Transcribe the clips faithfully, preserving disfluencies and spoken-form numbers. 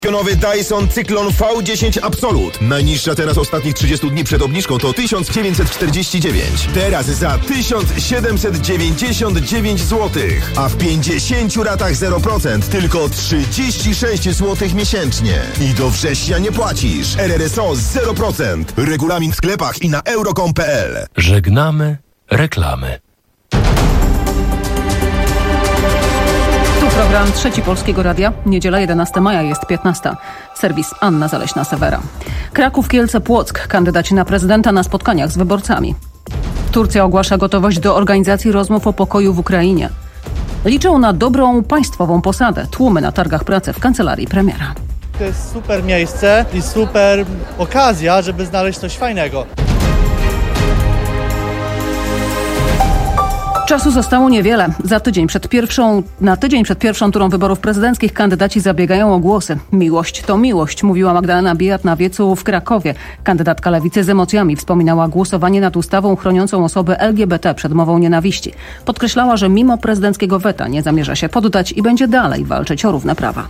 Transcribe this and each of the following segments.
Pionowy Dyson Cyklon V dziesięć Absolut. Najniższa teraz ostatnich trzydziestu dni przed obniżką to tysiąc dziewięćset czterdzieści dziewięć. Teraz za tysiąc siedemset dziewięćdziesiąt dziewięć złotych. A w pięćdziesięciu ratach zero procent tylko trzydzieści sześć złotych miesięcznie. I do września nie płacisz. R R S O zero procent. Regulamin w sklepach i na euro kropka com kropka p l. Żegnamy reklamy. Program Trzeci Polskiego Radia. Niedziela jedenastego maja jest piętnasta. Serwis Anna Zaleśna-Sewera. Kraków, Kielce, Płock. Kandydaci na prezydenta na spotkaniach z wyborcami. Turcja ogłasza gotowość do organizacji rozmów o pokoju w Ukrainie. Liczą na dobrą państwową posadę. Tłumy na targach pracy w kancelarii premiera. To jest super miejsce i super okazja, żeby znaleźć coś fajnego. Czasu zostało niewiele. Za tydzień przed pierwszą, na tydzień przed pierwszą turą wyborów prezydenckich kandydaci zabiegają o głosy. Miłość to miłość, mówiła Magdalena Biejat na wiecu w Krakowie. Kandydatka Lewicy z emocjami wspominała głosowanie nad ustawą chroniącą osoby L G B T przed mową nienawiści. Podkreślała, że mimo prezydenckiego weta nie zamierza się poddać i będzie dalej walczyć o równe prawa.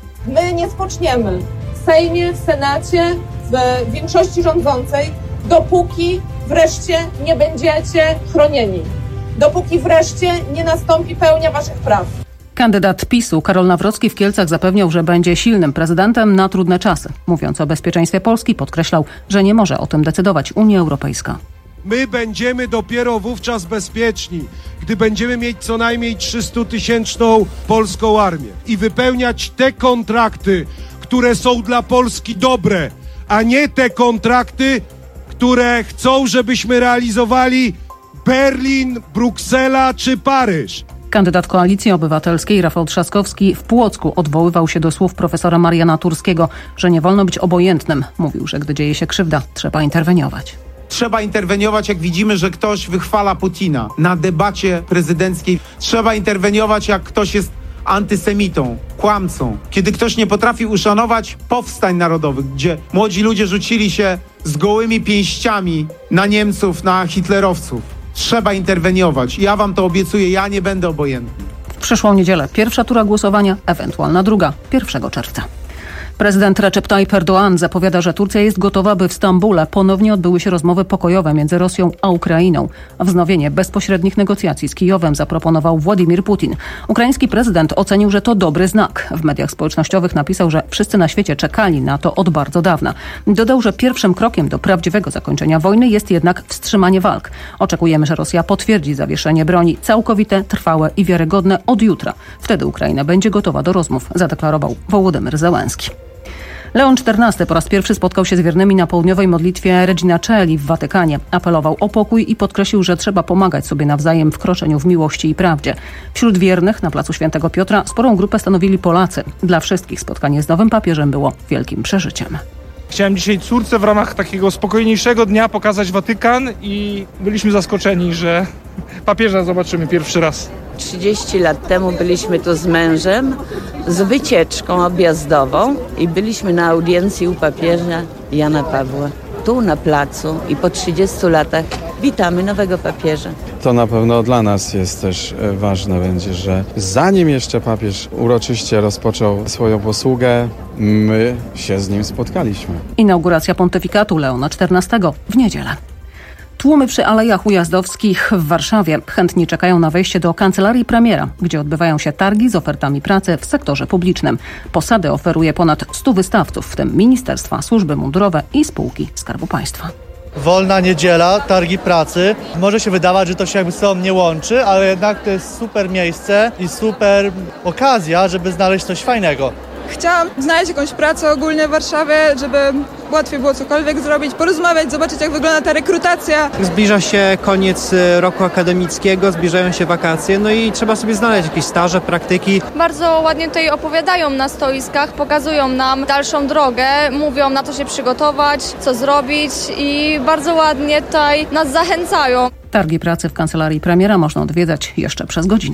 My nie spoczniemy w Sejmie, w Senacie, w większości rządzącej, dopóki wreszcie nie będziecie chronieni. Dopóki wreszcie nie nastąpi pełnia waszych praw. Kandydat PiSu Karol Nawrocki w Kielcach zapewniał, że będzie silnym prezydentem na trudne czasy. Mówiąc o bezpieczeństwie Polski, podkreślał, że nie może o tym decydować Unia Europejska. My będziemy dopiero wówczas bezpieczni, gdy będziemy mieć co najmniej trzystutysięczną polską armię i wypełniać te kontrakty, które są dla Polski dobre, a nie te kontrakty, które chcą, żebyśmy realizowali Berlin, Bruksela czy Paryż. Kandydat Koalicji Obywatelskiej Rafał Trzaskowski w Płocku odwoływał się do słów profesora Mariana Turskiego, że nie wolno być obojętnym. Mówił, że gdy dzieje się krzywda, trzeba interweniować. Trzeba interweniować, jak widzimy, że ktoś wychwala Putina na debacie prezydenckiej. Trzeba interweniować, jak ktoś jest antysemitą, kłamcą. Kiedy ktoś nie potrafi uszanować powstań narodowych, gdzie młodzi ludzie rzucili się z gołymi pięściami na Niemców, na hitlerowców. Trzeba interweniować. Ja wam to obiecuję, ja nie będę obojętny. W przyszłą niedzielę pierwsza tura głosowania, ewentualna druga, pierwszego czerwca. Prezydent Recep Tayyip Erdoğan zapowiada, że Turcja jest gotowa, by w Stambule ponownie odbyły się rozmowy pokojowe między Rosją a Ukrainą. Wznowienie bezpośrednich negocjacji z Kijowem zaproponował Władimir Putin. Ukraiński prezydent ocenił, że to dobry znak. W mediach społecznościowych napisał, że wszyscy na świecie czekali na to od bardzo dawna. Dodał, że pierwszym krokiem do prawdziwego zakończenia wojny jest jednak wstrzymanie walk. Oczekujemy, że Rosja potwierdzi zawieszenie broni całkowite, trwałe i wiarygodne od jutra. Wtedy Ukraina będzie gotowa do rozmów, zadeklarował Wołodymyr Zełenski. Leon czternasty po raz pierwszy spotkał się z wiernymi na południowej modlitwie Regina Coeli w Watykanie. Apelował o pokój i podkreślił, że trzeba pomagać sobie nawzajem w kroczeniu w miłości i prawdzie. Wśród wiernych na placu Świętego Piotra sporą grupę stanowili Polacy. Dla wszystkich spotkanie z nowym papieżem było wielkim przeżyciem. Chciałem dzisiaj córce w ramach takiego spokojniejszego dnia pokazać Watykan i byliśmy zaskoczeni, że papieża zobaczymy pierwszy raz. trzydzieści lat temu byliśmy tu z mężem z wycieczką objazdową i byliśmy na audiencji u papieża Jana Pawła. Tu na placu i po trzydziestu latach witamy nowego papieża. To na pewno dla nas jest też ważne będzie, że zanim jeszcze papież uroczyście rozpoczął swoją posługę, my się z nim spotkaliśmy. Inauguracja pontyfikatu Leona czternastego w niedzielę. Tłumy przy Alejach Ujazdowskich w Warszawie chętni czekają na wejście do kancelarii premiera, gdzie odbywają się targi z ofertami pracy w sektorze publicznym. Posady oferuje ponad stu wystawców, w tym ministerstwa, służby mundurowe i spółki Skarbu Państwa. Wolna niedziela, targi pracy. Może się wydawać, że to się jakby z sobą nie łączy, ale jednak to jest super miejsce i super okazja, żeby znaleźć coś fajnego. Chciałam znaleźć jakąś pracę ogólnie w Warszawie, żeby łatwiej było cokolwiek zrobić, porozmawiać, zobaczyć jak wygląda ta rekrutacja. Zbliża się koniec roku akademickiego, zbliżają się wakacje, no i trzeba sobie znaleźć jakieś staże, praktyki. Bardzo ładnie tutaj opowiadają na stoiskach, pokazują nam dalszą drogę, mówią na co się przygotować, co zrobić i bardzo ładnie tutaj nas zachęcają. Targi pracy w kancelarii premiera można odwiedzać jeszcze przez godzinę.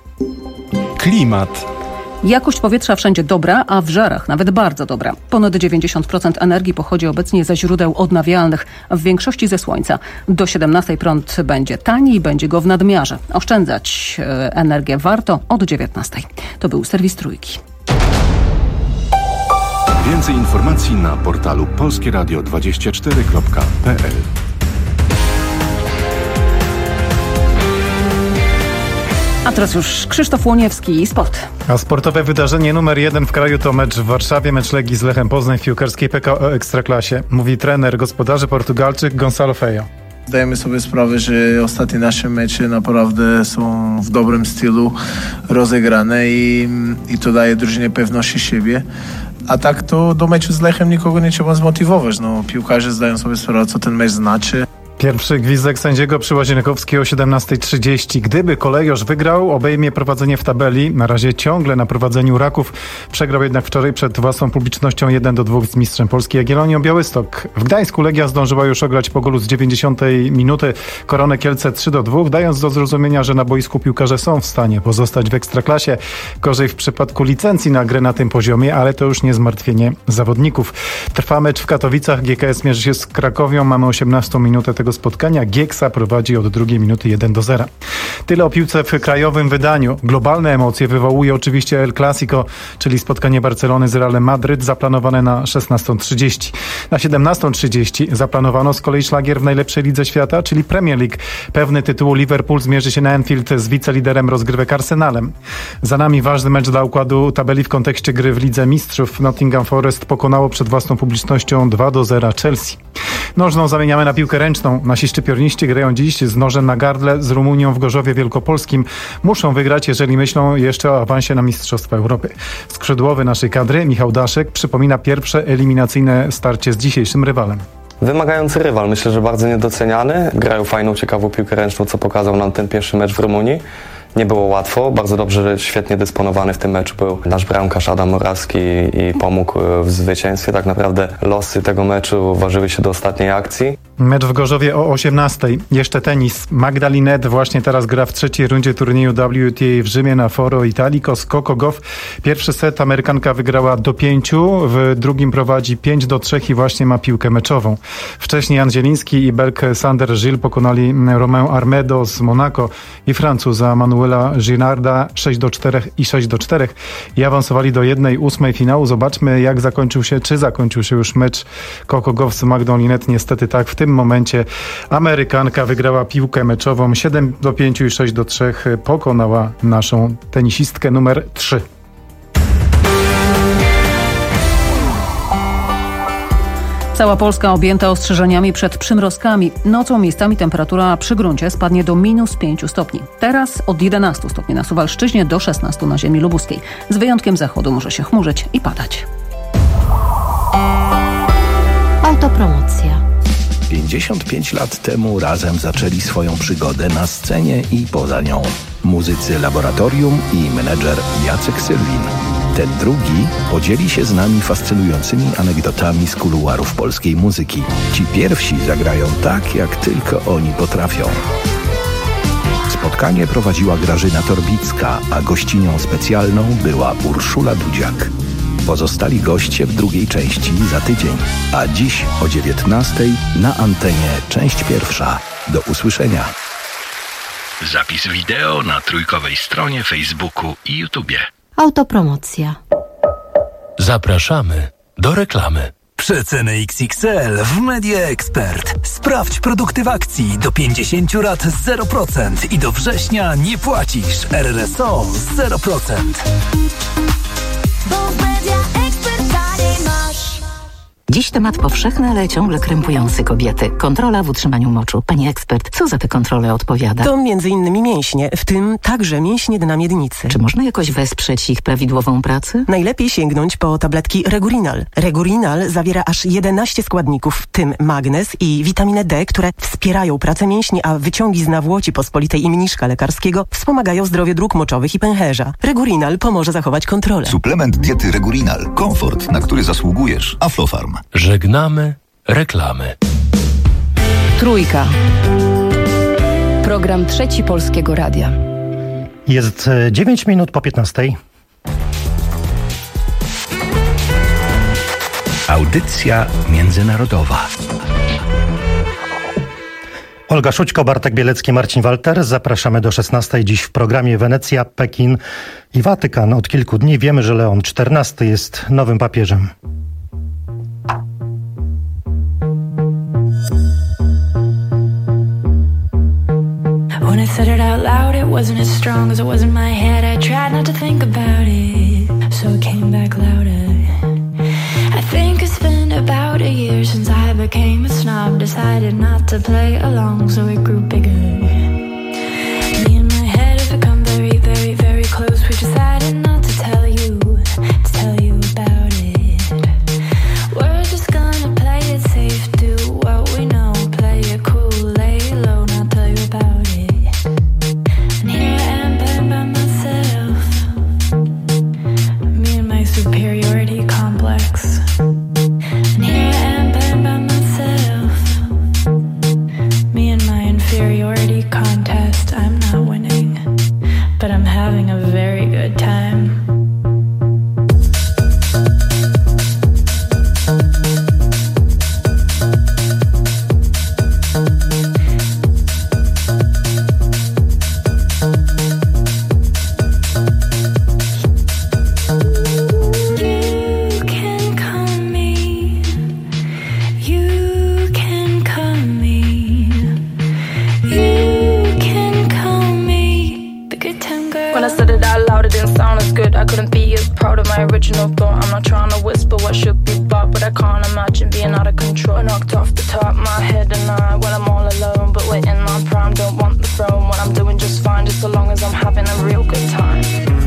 Klimat. Jakość powietrza wszędzie dobra, a w Żarach nawet bardzo dobra. Ponad dziewięćdziesiąt procent energii pochodzi obecnie ze źródeł odnawialnych, w większości ze słońca. Do siedemnastej prąd będzie tani i będzie go w nadmiarze. Oszczędzać e, energię warto od dziewiętnastej. To był serwis Trójki. Więcej informacji na portalu polskie radio dwadzieścia cztery kropka p l. A teraz już Krzysztof Łoniewski i sport. A sportowe wydarzenie numer jeden w kraju to mecz w Warszawie, mecz Legii z Lechem Poznań w piłkarskiej P K O Ekstraklasie. Mówi trener gospodarzy Portugalczyk Gonçalo Feio. Zdajemy sobie sprawę, że ostatnie nasze mecze naprawdę są w dobrym stylu rozegrane i, i to daje drużynie pewności siebie. A tak to do meczu z Lechem nikogo nie trzeba zmotywować. No, piłkarze zdają sobie sprawę, co ten mecz znaczy. Pierwszy gwizdek sędziego przy Łazienkowskiej o siedemnasta trzydzieści. Gdyby Kolejorz wygrał, obejmie prowadzenie w tabeli. Na razie ciągle na prowadzeniu Raków. Przegrał jednak wczoraj przed własną publicznością jeden do dwóch z mistrzem Polski Jagiellonią Białystok. W Gdańsku Legia zdążyła już ograć po golu z dziewięćdziesiątej minuty Koronę Kielce trzy do dwóch, dając do zrozumienia, że na boisku piłkarze są w stanie pozostać w Ekstraklasie. Gorzej w przypadku licencji na grę na tym poziomie, ale to już nie zmartwienie zawodników. Trwa mecz w Katowicach. G K S mierzy się z Krakowią. Mamy osiemnastą minutę tego spotkania. Gieksa prowadzi od drugiej minuty jeden do zera. Tyle o piłce w krajowym wydaniu. Globalne emocje wywołuje oczywiście El Clasico, czyli spotkanie Barcelony z Realem Madryt, zaplanowane na szesnastą trzydzieści. Na siedemnastą trzydzieści zaplanowano z kolei szlagier w najlepszej lidze świata, czyli Premier League. Pewny tytułu Liverpool zmierzy się na Anfield z wiceliderem rozgrywek Arsenalem. Za nami ważny mecz dla układu tabeli w kontekście gry w Lidze Mistrzów. Nottingham Forest pokonało przed własną publicznością dwa do zera Chelsea. Nożną zamieniamy na piłkę ręczną. Nasi szczypiorniści grają dziś z nożem na gardle z Rumunią w Gorzowie Wielkopolskim. Muszą wygrać, jeżeli myślą jeszcze o awansie na Mistrzostwa Europy. Skrzydłowy naszej kadry, Michał Daszek, przypomina pierwsze eliminacyjne starcie z dzisiejszym rywalem. Wymagający rywal, myślę, że bardzo niedoceniany. Grają fajną, ciekawą piłkę ręczną, co pokazał nam ten pierwszy mecz w Rumunii. Nie było łatwo, bardzo dobrze, świetnie dysponowany w tym meczu był nasz bramkarz Adam Morawski i pomógł w zwycięstwie. Tak naprawdę losy tego meczu ważyły się do ostatniej akcji. Mecz w Gorzowie o osiemnastej. Jeszcze tenis. Magda Linette właśnie teraz gra w trzeciej rundzie turnieju W T A w Rzymie na Foro Italico z Coco Gauff. Pierwszy set Amerykanka wygrała do pięciu, w drugim prowadzi pięć do trzech i właśnie ma piłkę meczową. Wcześniej Jan Zieliński i Belg Sander Gilles pokonali Romeo Armedo z Monaco i Francuza Manuela Girarda sześć do czterech i sześć do czterech i awansowali do jednej ósmej finału. Zobaczmy, jak zakończył się, czy zakończył się już mecz Coco Gauff z Magdą Linette. Niestety tak, w tym momencie Amerykanka wygrała piłkę meczową siedem do pięciu i sześć do trzech. Pokonała naszą tenisistkę numer trzy. Cała Polska objęta ostrzeżeniami przed przymrozkami. Nocą miejscami temperatura przy gruncie spadnie do minus pięciu stopni. Teraz od jedenastu stopni na Suwalszczyźnie do szesnastu na ziemi lubuskiej. Z wyjątkiem zachodu może się chmurzyć i padać. Autopromocja. pięćdziesiąt pięć lat temu razem zaczęli swoją przygodę na scenie i poza nią. Muzycy Laboratorium i menedżer Jacek Sylwin. Ten drugi podzieli się z nami fascynującymi anegdotami z kuluarów polskiej muzyki. Ci pierwsi zagrają tak, jak tylko oni potrafią. Spotkanie prowadziła Grażyna Torbicka, a gościnią specjalną była Urszula Dudziak. Pozostali goście w drugiej części za tydzień, a dziś o dziewiętnastej na antenie część pierwsza. Do usłyszenia. Zapis wideo na trójkowej stronie Facebooku i YouTubie. Autopromocja. Zapraszamy do reklamy. Przeceny X X L w Media Expert. Sprawdź produkty w akcji do pięćdziesięciu lat zero procent i do września nie płacisz. R R S O zero procent. Dziś temat powszechny, ale ciągle krępujący kobiety. Kontrola w utrzymaniu moczu. Pani ekspert, co za te kontrole odpowiada? To między innymi mięśnie, w tym także mięśnie dna miednicy. Czy można jakoś wesprzeć ich prawidłową pracę? Najlepiej sięgnąć po tabletki Regurinal. Regurinal zawiera aż jedenaście składników, w tym magnez i witaminę D, które wspierają pracę mięśni, a wyciągi z nawłoci pospolitej i mniszka lekarskiego wspomagają zdrowie dróg moczowych i pęcherza. Regurinal pomoże zachować kontrolę. Suplement diety Regurinal. Komfort, na który zasługujesz. Aflofarm. Żegnamy reklamy. Trójka. Program Trzeci Polskiego Radia. Jest dziewięć minut po piętnastej. Audycja międzynarodowa. Olga Szućko, Bartek Bielecki, Marcin Walter. Zapraszamy do szesnastej. Dziś w programie Wenecja, Pekin i Watykan. Od kilku dni wiemy, że Leon czternasty jest nowym papieżem. said it out loud, it wasn't as strong as it was in my head. I tried not to think about it, so it came back louder. I think it's been about a year since I became a snob. Decided not to play along, so it grew bigger. Me and my head have become very, very, very close. We decided not to tell you, to tell you about it. We're just gonna play it safe, do what we know. Play it cool, lay low, not tell you about it. And here I am playing by myself. Me and my superiority complex. And here I am playing by myself. Me and my inferiority contest. I'm not winning, but I'm having a very good time. You can call me. You can call me. You can call me the good time girl. When I said it out loud, it didn't sound as good. I couldn't be as proud of my original thought. I'm not trying to whisper what should be thought, but I can't imagine being out of control. I knocked off the top, my head and I, when I'm all alone. But we're in my prime, don't want the throne. What I'm doing just fine, just so long as I'm having a real good time.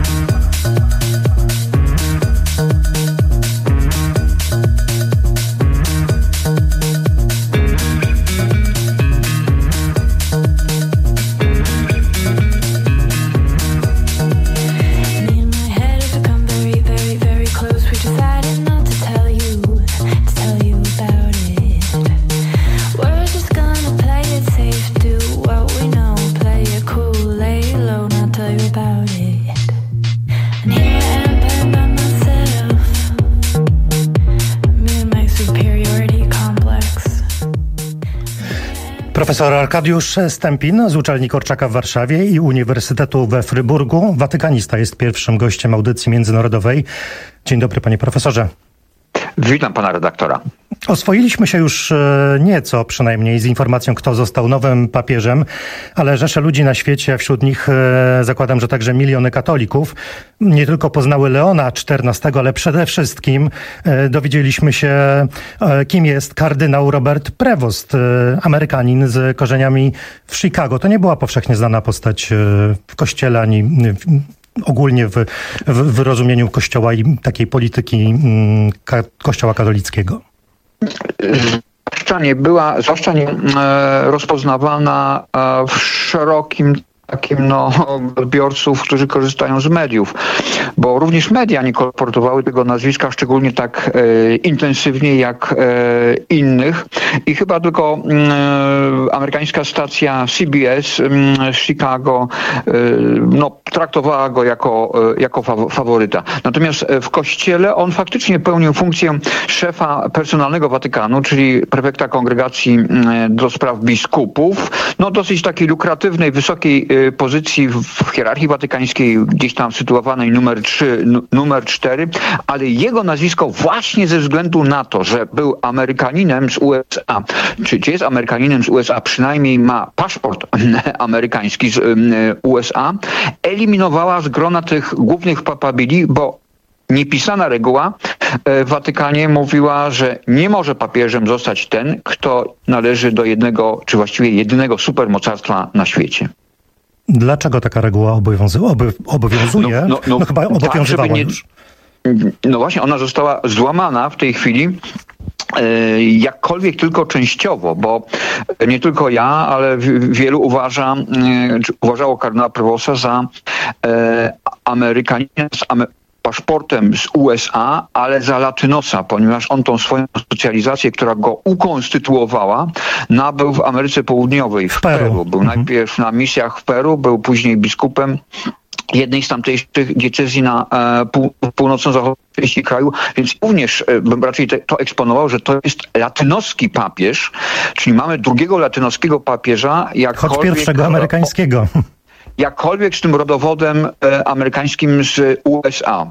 Me and my head have become very, very, very close. We decided not to tell you, to tell you about it. We're just gonna play it safe, do what we know. Play it cool, lay low, not tell you about it. And here I am playing by myself. Me and my superiority complex. Profesor Arkadiusz Stępin z Uczelni Korczaka w Warszawie i Uniwersytetu we Fryburgu. Watykanista jest pierwszym gościem audycji międzynarodowej. Dzień dobry, panie profesorze. Witam pana redaktora. Oswoiliśmy się już e, nieco przynajmniej z informacją, kto został nowym papieżem, ale rzesze ludzi na świecie, a wśród nich e, zakładam, że także miliony katolików, nie tylko poznały Leona czternastego, ale przede wszystkim e, dowiedzieliśmy się, e, kim jest kardynał Robert Prevost, e, Amerykanin z korzeniami w Chicago. To nie była powszechnie znana postać e, w kościele ani w, ogólnie w, w, w rozumieniu Kościoła i takiej polityki ka, Kościoła katolickiego. Zwłaszcza nie była, zwłaszcza nie e, rozpoznawana e, w szerokim takim no, odbiorców, którzy korzystają z mediów, bo również media nie kolportowały tego nazwiska szczególnie tak e, intensywnie jak e, innych i chyba tylko e, amerykańska stacja C B S e, Chicago e, no, traktowała go jako, e, jako fa- faworyta. Natomiast w kościele on faktycznie pełnił funkcję szefa personalnego Watykanu, czyli prefekta kongregacji e, do spraw biskupów, no dosyć takiej lukratywnej, wysokiej pozycji w hierarchii watykańskiej, gdzieś tam sytuowanej numer trzy, numer cztery, ale jego nazwisko właśnie ze względu na to, że był Amerykaninem z U S A, czy, czy jest Amerykaninem z U S A, przynajmniej ma paszport amerykański z U S A, eliminowała z grona tych głównych papabili, bo niepisana reguła w Watykanie mówiła, że nie może papieżem zostać ten, kto należy do jednego, czy właściwie jedynego supermocarstwa na świecie. Dlaczego taka reguła obowiązu- oby- obowiązuje? No, no, no, no chyba obowiązywała tak, nie, już. No właśnie, ona została złamana w tej chwili e, jakkolwiek tylko częściowo, bo nie tylko ja, ale w, wielu uważa, e, uważało kardynała Prevosta za e, Amerykanina z Amery- paszportem z U S A, ale za latynosa, ponieważ on tą swoją socjalizację, która go ukonstytuowała, nabył w Ameryce Południowej, w Peru. Peru. Był mhm. najpierw na misjach w Peru, był później biskupem jednej z tamtejszych diecezji na e, pół, północno-zachodniej części kraju, więc również e, bym raczej te, to eksponował, że to jest latynoski papież, czyli mamy drugiego latynoskiego papieża, jakkolwiek... Choć pierwszego amerykańskiego. Jakkolwiek z tym rodowodem e, amerykańskim z U S A.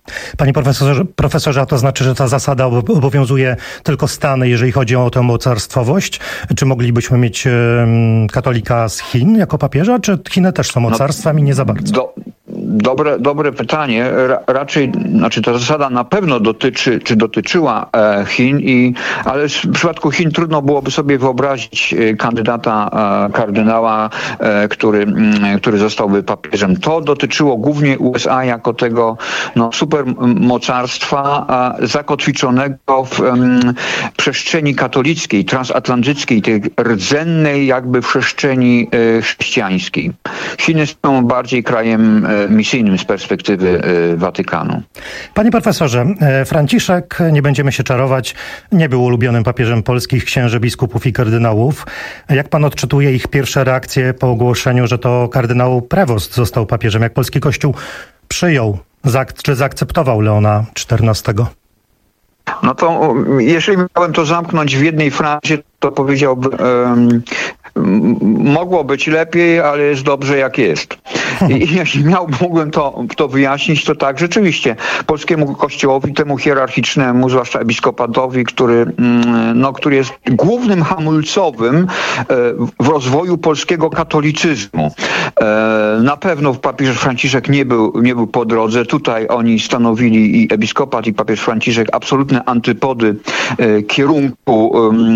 Panie profesorze, profesorze, a to znaczy, że ta zasada obowiązuje tylko Stany, jeżeli chodzi o tę mocarstwowość? Czy moglibyśmy mieć um, katolika z Chin jako papieża, czy Chiny też są mocarstwem i nie za bardzo? Do... Dobre, dobre pytanie. Ra, raczej, znaczy ta zasada na pewno dotyczy, czy dotyczyła e, Chin, i, ale w przypadku Chin trudno byłoby sobie wyobrazić e, kandydata e, kardynała, e, który, m, który zostałby papieżem. To dotyczyło głównie U S A jako tego no, supermocarstwa e, zakotwiczonego w em, przestrzeni katolickiej, transatlantyckiej, tej rdzennej jakby przestrzeni e, chrześcijańskiej. Chiny są bardziej krajem e, misyjnym z perspektywy y, Watykanu. Panie profesorze, Franciszek, nie będziemy się czarować, nie był ulubionym papieżem polskich księży, biskupów i kardynałów. Jak pan odczytuje ich pierwsze reakcje po ogłoszeniu, że to kardynał Prevost został papieżem? Jak polski Kościół przyjął zaak- czy zaakceptował Leona czternastego? No to jeżeli miałem to zamknąć w jednej frazie, to powiedziałbym, um, mogło być lepiej, ale jest dobrze jak jest. I jeśli miał, mógłbym to, to wyjaśnić, to tak, rzeczywiście polskiemu kościołowi, temu hierarchicznemu, zwłaszcza episkopatowi, który, no, który jest głównym hamulcowym w rozwoju polskiego katolicyzmu. Na pewno papież Franciszek nie był, nie był po drodze. Tutaj oni stanowili, i episkopat, i papież Franciszek, absolutne antypody kierunku,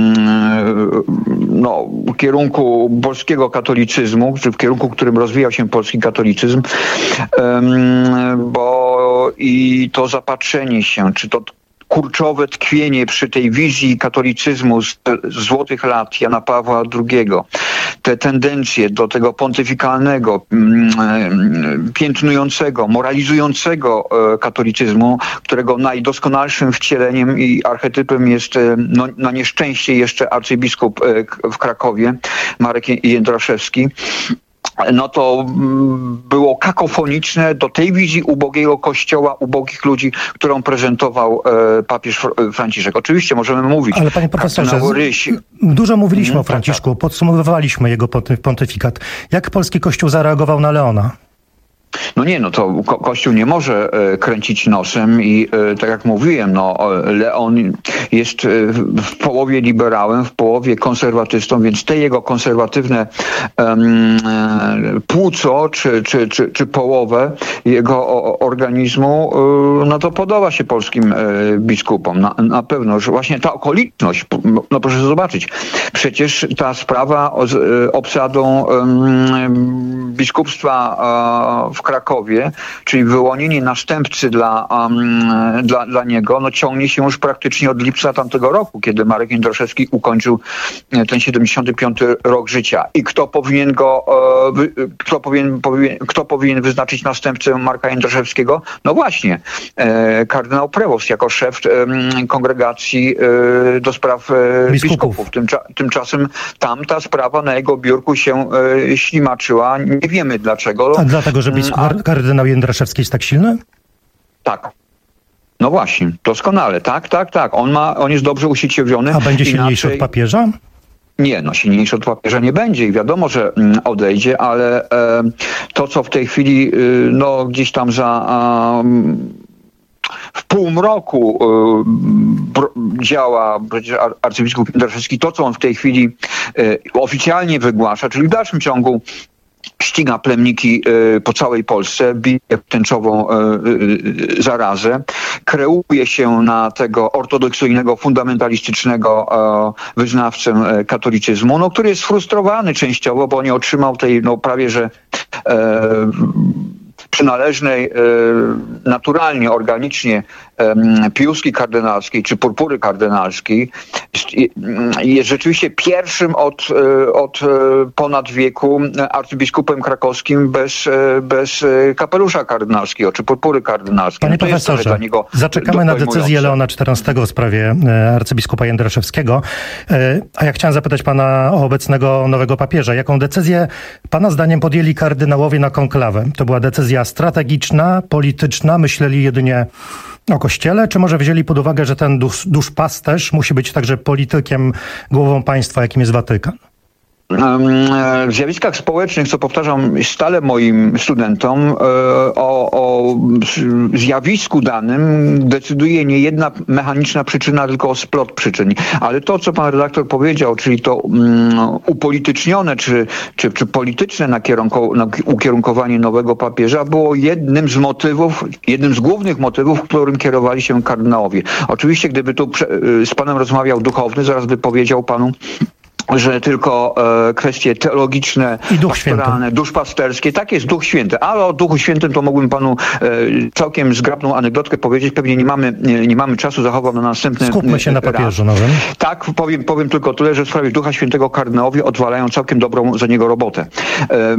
no, kierunku polskiego katolicyzmu, czy w kierunku, w którym rozwijał się polski katolicyzm, bo i to zapatrzenie się, czy to kurczowe tkwienie przy tej wizji katolicyzmu z złotych lat Jana Pawła drugiego, te tendencje do tego pontyfikalnego, piętnującego, moralizującego katolicyzmu, którego najdoskonalszym wcieleniem i archetypem jest no, na nieszczęście jeszcze arcybiskup w Krakowie, Marek Jędraszewski, no to było kakofoniczne do tej wizji ubogiego kościoła, ubogich ludzi, którą prezentował e, papież Franciszek. Oczywiście możemy mówić... Ale panie profesorze, Ryś... dużo mówiliśmy hmm, o Franciszku, podsumowywaliśmy jego pontyfikat. Jak polski Kościół zareagował na Leona? No nie, no to ko- Kościół nie może e, kręcić nosem i e, tak jak mówiłem, no Leon jest e, w połowie liberałem, w połowie konserwatystą, więc te jego konserwatywne e, płuco czy, czy, czy, czy połowę jego o, organizmu, e, no to podoba się polskim e, biskupom. Na, na pewno, że właśnie ta okoliczność, no proszę zobaczyć, przecież ta sprawa o, z e, obsadą e, biskupstwa e, w Krakowie, czyli wyłonienie następcy dla, um, dla, dla niego, no ciągnie się już praktycznie od lipca tamtego roku, kiedy Marek Jędraszewski ukończył ten siedemdziesiąty piąty rok życia. I kto powinien go, e, wy, kto, powinien, powinien, kto powinien wyznaczyć następcę Marka Jędraszewskiego? No właśnie, e, kardynał Prevost jako szef e, kongregacji e, do spraw e, biskupów. biskupów. Tymcza, tymczasem tamta sprawa na jego biurku się e, ślimaczyła. Nie wiemy dlaczego. A dlatego, że biskup A... kardynał Jędraszewski jest tak silny? Tak. No właśnie, doskonale. Tak, tak, tak. On ma, on jest dobrze usieciowiony. A będzie silniejszy Inaczej... od papieża? Nie, no silniejszy od papieża nie będzie i wiadomo, że mm, odejdzie, ale e, to, co w tej chwili y, no gdzieś tam za... A, w półmroku y, działa przecież arcybiskup Jędraszewski, to, co on w tej chwili y, oficjalnie wygłasza, czyli w dalszym ciągu ściga plemniki y, po całej Polsce, bije tęczową y, y, zarazę, kreuje się na tego ortodoksyjnego, fundamentalistycznego y, wyznawcę y, katolicyzmu, no, który jest sfrustrowany częściowo, bo nie otrzymał tej no, prawie że y, przynależnej e, naturalnie, organicznie e, piuski kardynalskiej czy purpury kardynalskiej. Jest, jest rzeczywiście pierwszym od, od ponad wieku arcybiskupem krakowskim bez, bez kapelusza kardynalskiego czy purpury kardynalskiej. Panie no profesorze, dla niego zaczekamy na decyzję Leona czternastego w sprawie arcybiskupa Jędraszewskiego. A ja chciałem zapytać pana o obecnego nowego papieża. Jaką decyzję pana zdaniem podjęli kardynałowie na konklawę? To była decyzja strategiczna, polityczna, myśleli jedynie o Kościele, czy może wzięli pod uwagę, że ten dusz, duszpasterz musi być także politykiem, głową państwa, jakim jest Watykan? w zjawiskach społecznych, co powtarzam stale moim studentom, o, o zjawisku danym decyduje nie jedna mechaniczna przyczyna, tylko splot przyczyn. Ale to, co pan redaktor powiedział, czyli to um, upolitycznione czy, czy, czy polityczne nakierunko, ukierunkowanie nowego papieża było jednym z motywów, jednym z głównych motywów, którym kierowali się kardynałowie. Oczywiście, gdyby tu z panem rozmawiał duchowny, zaraz by powiedział panu, że tylko e, kwestie teologiczne, pastoralne, duszpasterskie, tak jest, Duch Święty. Ale o Duchu Świętym to mógłbym panu e, całkiem zgrabną anegdotkę powiedzieć. Pewnie nie mamy, nie, nie mamy czasu, zachowam na następny Skupmy się na papieżu nowym. Tak, powiem, powiem tylko tyle, że w sprawie Ducha Świętego kardynałowie odwalają całkiem dobrą za niego robotę. E,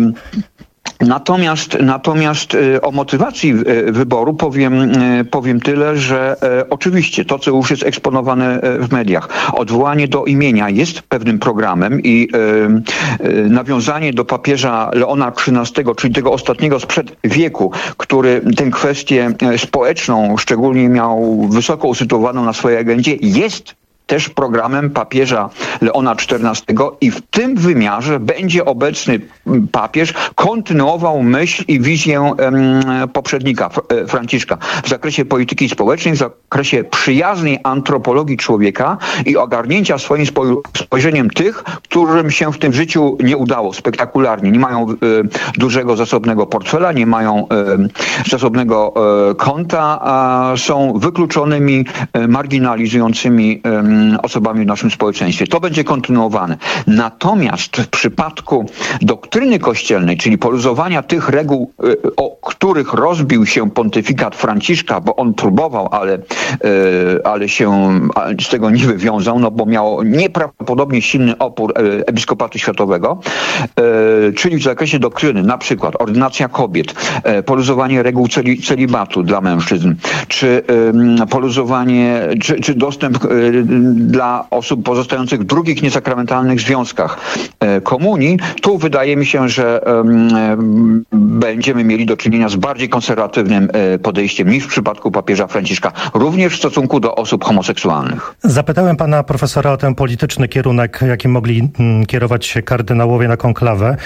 Natomiast, natomiast o motywacji wyboru powiem, powiem tyle, że oczywiście to, co już jest eksponowane w mediach, odwołanie do imienia jest pewnym programem i nawiązanie do papieża Leona trzynastego, czyli tego ostatniego sprzed wieku, który tę kwestię społeczną szczególnie miał wysoko usytuowaną na swojej agendzie, jest też programem papieża Leona czternastego i w tym wymiarze będzie obecny papież kontynuował myśl i wizję um, poprzednika Franciszka w zakresie polityki społecznej, w zakresie przyjaznej antropologii człowieka i ogarnięcia swoim spojrzeniem tych, którym się w tym życiu nie udało spektakularnie. Nie mają e, dużego, zasobnego portfela, nie mają e, zasobnego e, konta, a są wykluczonymi, e, marginalizującymi e, osobami w naszym społeczeństwie. To będzie kontynuowane. Natomiast w przypadku doktryny kościelnej, czyli poluzowania tych reguł, o których rozbił się pontyfikat Franciszka, bo on próbował, ale, ale się z tego nie wywiązał, no bo miał nieprawdopodobnie silny opór Episkopatu Światowego, czyli w zakresie doktryny, na przykład ordynacja kobiet, poluzowanie reguł celi, celibatu dla mężczyzn, czy poluzowanie, czy, czy dostęp dla osób pozostających w drugich niesakramentalnych związkach komunii, tu wydaje mi się, że um, będziemy mieli do czynienia z bardziej konserwatywnym podejściem niż w przypadku papieża Franciszka, również w stosunku do osób homoseksualnych. Zapytałem pana profesora o ten polityczny kierunek, jakim mogli kierować się kardynałowie na konklawę,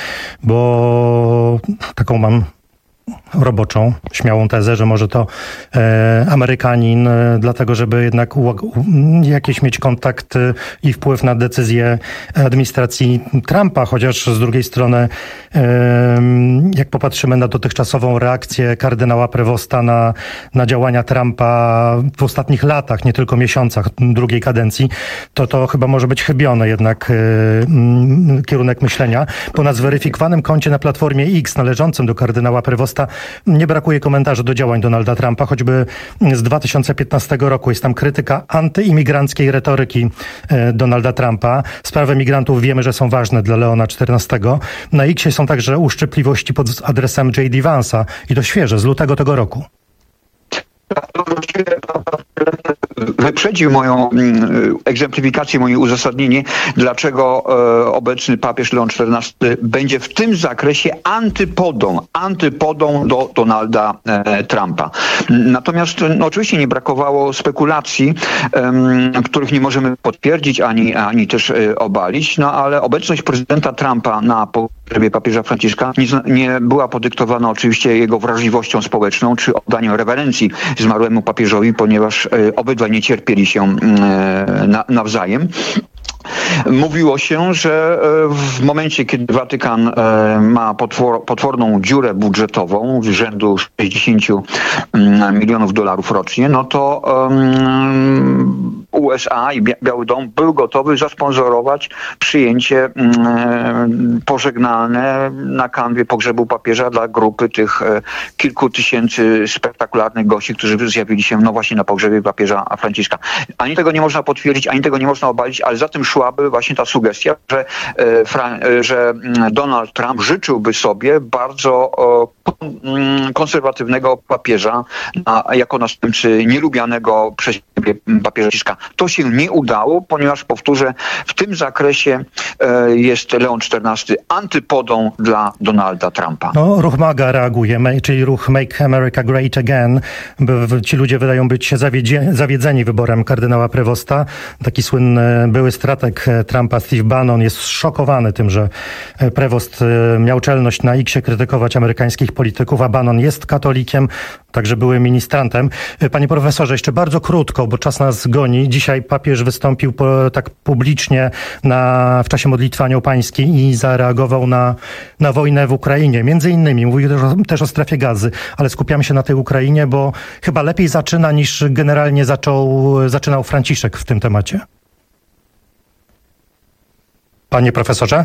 bo taką mam roboczą, śmiałą tezę, że może to e, Amerykanin, e, dlatego żeby jednak u, u, jakieś mieć kontakt e, i wpływ na decyzje administracji Trumpa, chociaż z drugiej strony e, jak popatrzymy na dotychczasową reakcję kardynała Prevosta na, na działania Trumpa w ostatnich latach, nie tylko miesiącach drugiej kadencji, to to chyba może być chybiony jednak e, m, kierunek myślenia. Po na zweryfikowanym koncie na Platformie X należącym do kardynała Prevosta nie brakuje komentarzy do działań Donalda Trumpa, choćby z dwa tysiące piętnastego roku. Jest tam krytyka antyimigranckiej retoryki Donalda Trumpa. Sprawy migrantów wiemy, że są ważne dla Leona czternastego. Na X są także uszczypliwości pod adresem J D Vance'a i to świeże, z lutego tego roku. Wyprzedził moją egzemplifikację, moje uzasadnienie, dlaczego e, obecny papież Leon czternasty będzie w tym zakresie antypodą, antypodą do Donalda e, Trumpa. Natomiast no, oczywiście nie brakowało spekulacji, e, których nie możemy potwierdzić ani, ani też e, obalić, no ale obecność prezydenta Trumpa na pogrzebie papieża Franciszka nie, nie była podyktowana oczywiście jego wrażliwością społeczną czy oddaniem rewerencji zmarłemu papieżowi, ponieważ e, obydwaj nie cierpieli się e, na, nawzajem. Mówiło się, że w momencie, kiedy Watykan ma potwor, potworną dziurę budżetową rzędu sześćdziesiąt milionów dolarów rocznie, no to um, U S A i Biały Dom był gotowy zasponsorować przyjęcie um, pożegnalne na kanwie pogrzebu papieża dla grupy tych um, kilku tysięcy spektakularnych gości, którzy zjawili się no właśnie na pogrzebie papieża Franciszka. Ani tego nie można potwierdzić, ani tego nie można obalić, ale za tym szłaby właśnie ta sugestia, że, e, że Donald Trump życzyłby sobie bardzo e, konserwatywnego papieża na, jako następcy nielubianego przez siebie papieża Franciszka. To się nie udało, ponieważ, powtórzę, w tym zakresie e, jest Leon czternasty antypodą dla Donalda Trumpa. No, ruch MAGA reaguje, czyli ruch Make America Great Again. Ci ludzie wydają być zawiedzie, zawiedzeni wyborem kardynała Prevosta. Taki słynny były strategii stratek Trumpa Steve Bannon jest zszokowany tym, że prewost miał czelność na X krytykować amerykańskich polityków, a Bannon jest katolikiem, także były ministrantem. Panie profesorze, jeszcze bardzo krótko, bo czas nas goni. Dzisiaj papież wystąpił po, tak publicznie na, w czasie modlitwy aniołpańskiej i zareagował na, na wojnę w Ukrainie. Między innymi mówił też o, też o strefie gazy, ale skupiamy się na tej Ukrainie, bo chyba lepiej zaczyna niż generalnie zaczął, zaczynał Franciszek w tym temacie. Panie profesorze?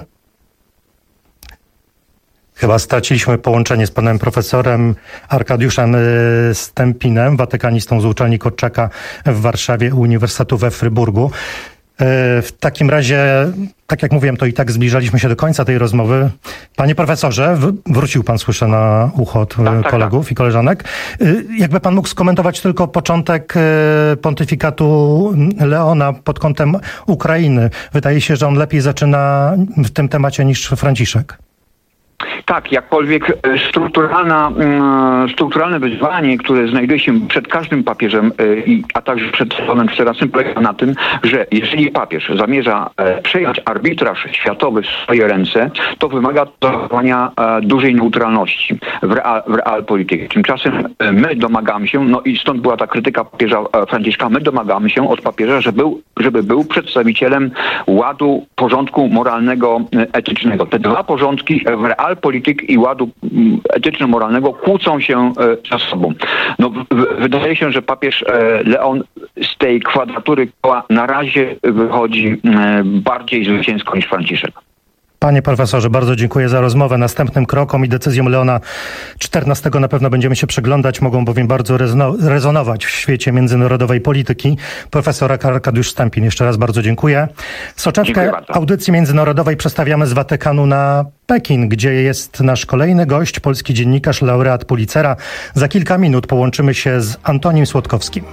Chyba straciliśmy połączenie z panem profesorem Arkadiuszem Stempinem, watykanistą z uczelni Korczaka w Warszawie, Uniwersytetu we Fryburgu. W takim razie, tak jak mówiłem, to i tak zbliżaliśmy się do końca tej rozmowy. Panie profesorze, wrócił pan, słyszę, na ucho od tak, kolegów tak, tak. i koleżanek. Jakby pan mógł skomentować tylko początek pontyfikatu Leona pod kątem Ukrainy. Wydaje się, że on lepiej zaczyna w tym temacie niż Franciszek. Tak, jakkolwiek strukturalna, strukturalne wyzwanie, które znajduje się przed każdym papieżem, a także przed Leonem czternastym, polega na tym, że jeżeli papież zamierza przejąć arbitraż światowy w swoje ręce, to wymaga zachowania dużej neutralności w, real, w realpolityce. Tymczasem my domagamy się, no i stąd była ta krytyka papieża Franciszka, my domagamy się od papieża, żeby był, żeby był przedstawicielem ładu, porządku moralnego, etycznego. Te dwa porządki w real polityk i ładu etyczno-moralnego kłócą się ze sobą. No, w, wydaje się, że papież Leon z tej kwadratury koła na razie wychodzi bardziej zwycięsko niż Franciszek. Panie profesorze, bardzo dziękuję za rozmowę. Następnym krokom i decyzjom Leona czternastego na pewno będziemy się przyglądać, mogą bowiem bardzo rezonować w świecie międzynarodowej polityki. Profesor Arkadiusz Stempin, jeszcze raz bardzo dziękuję. Soczewkę audycji międzynarodowej przestawiamy z Watykanu na Pekin, gdzie jest nasz kolejny gość, polski dziennikarz, laureat Pulitzera. Za kilka minut połączymy się z Antonim Słodkowskim.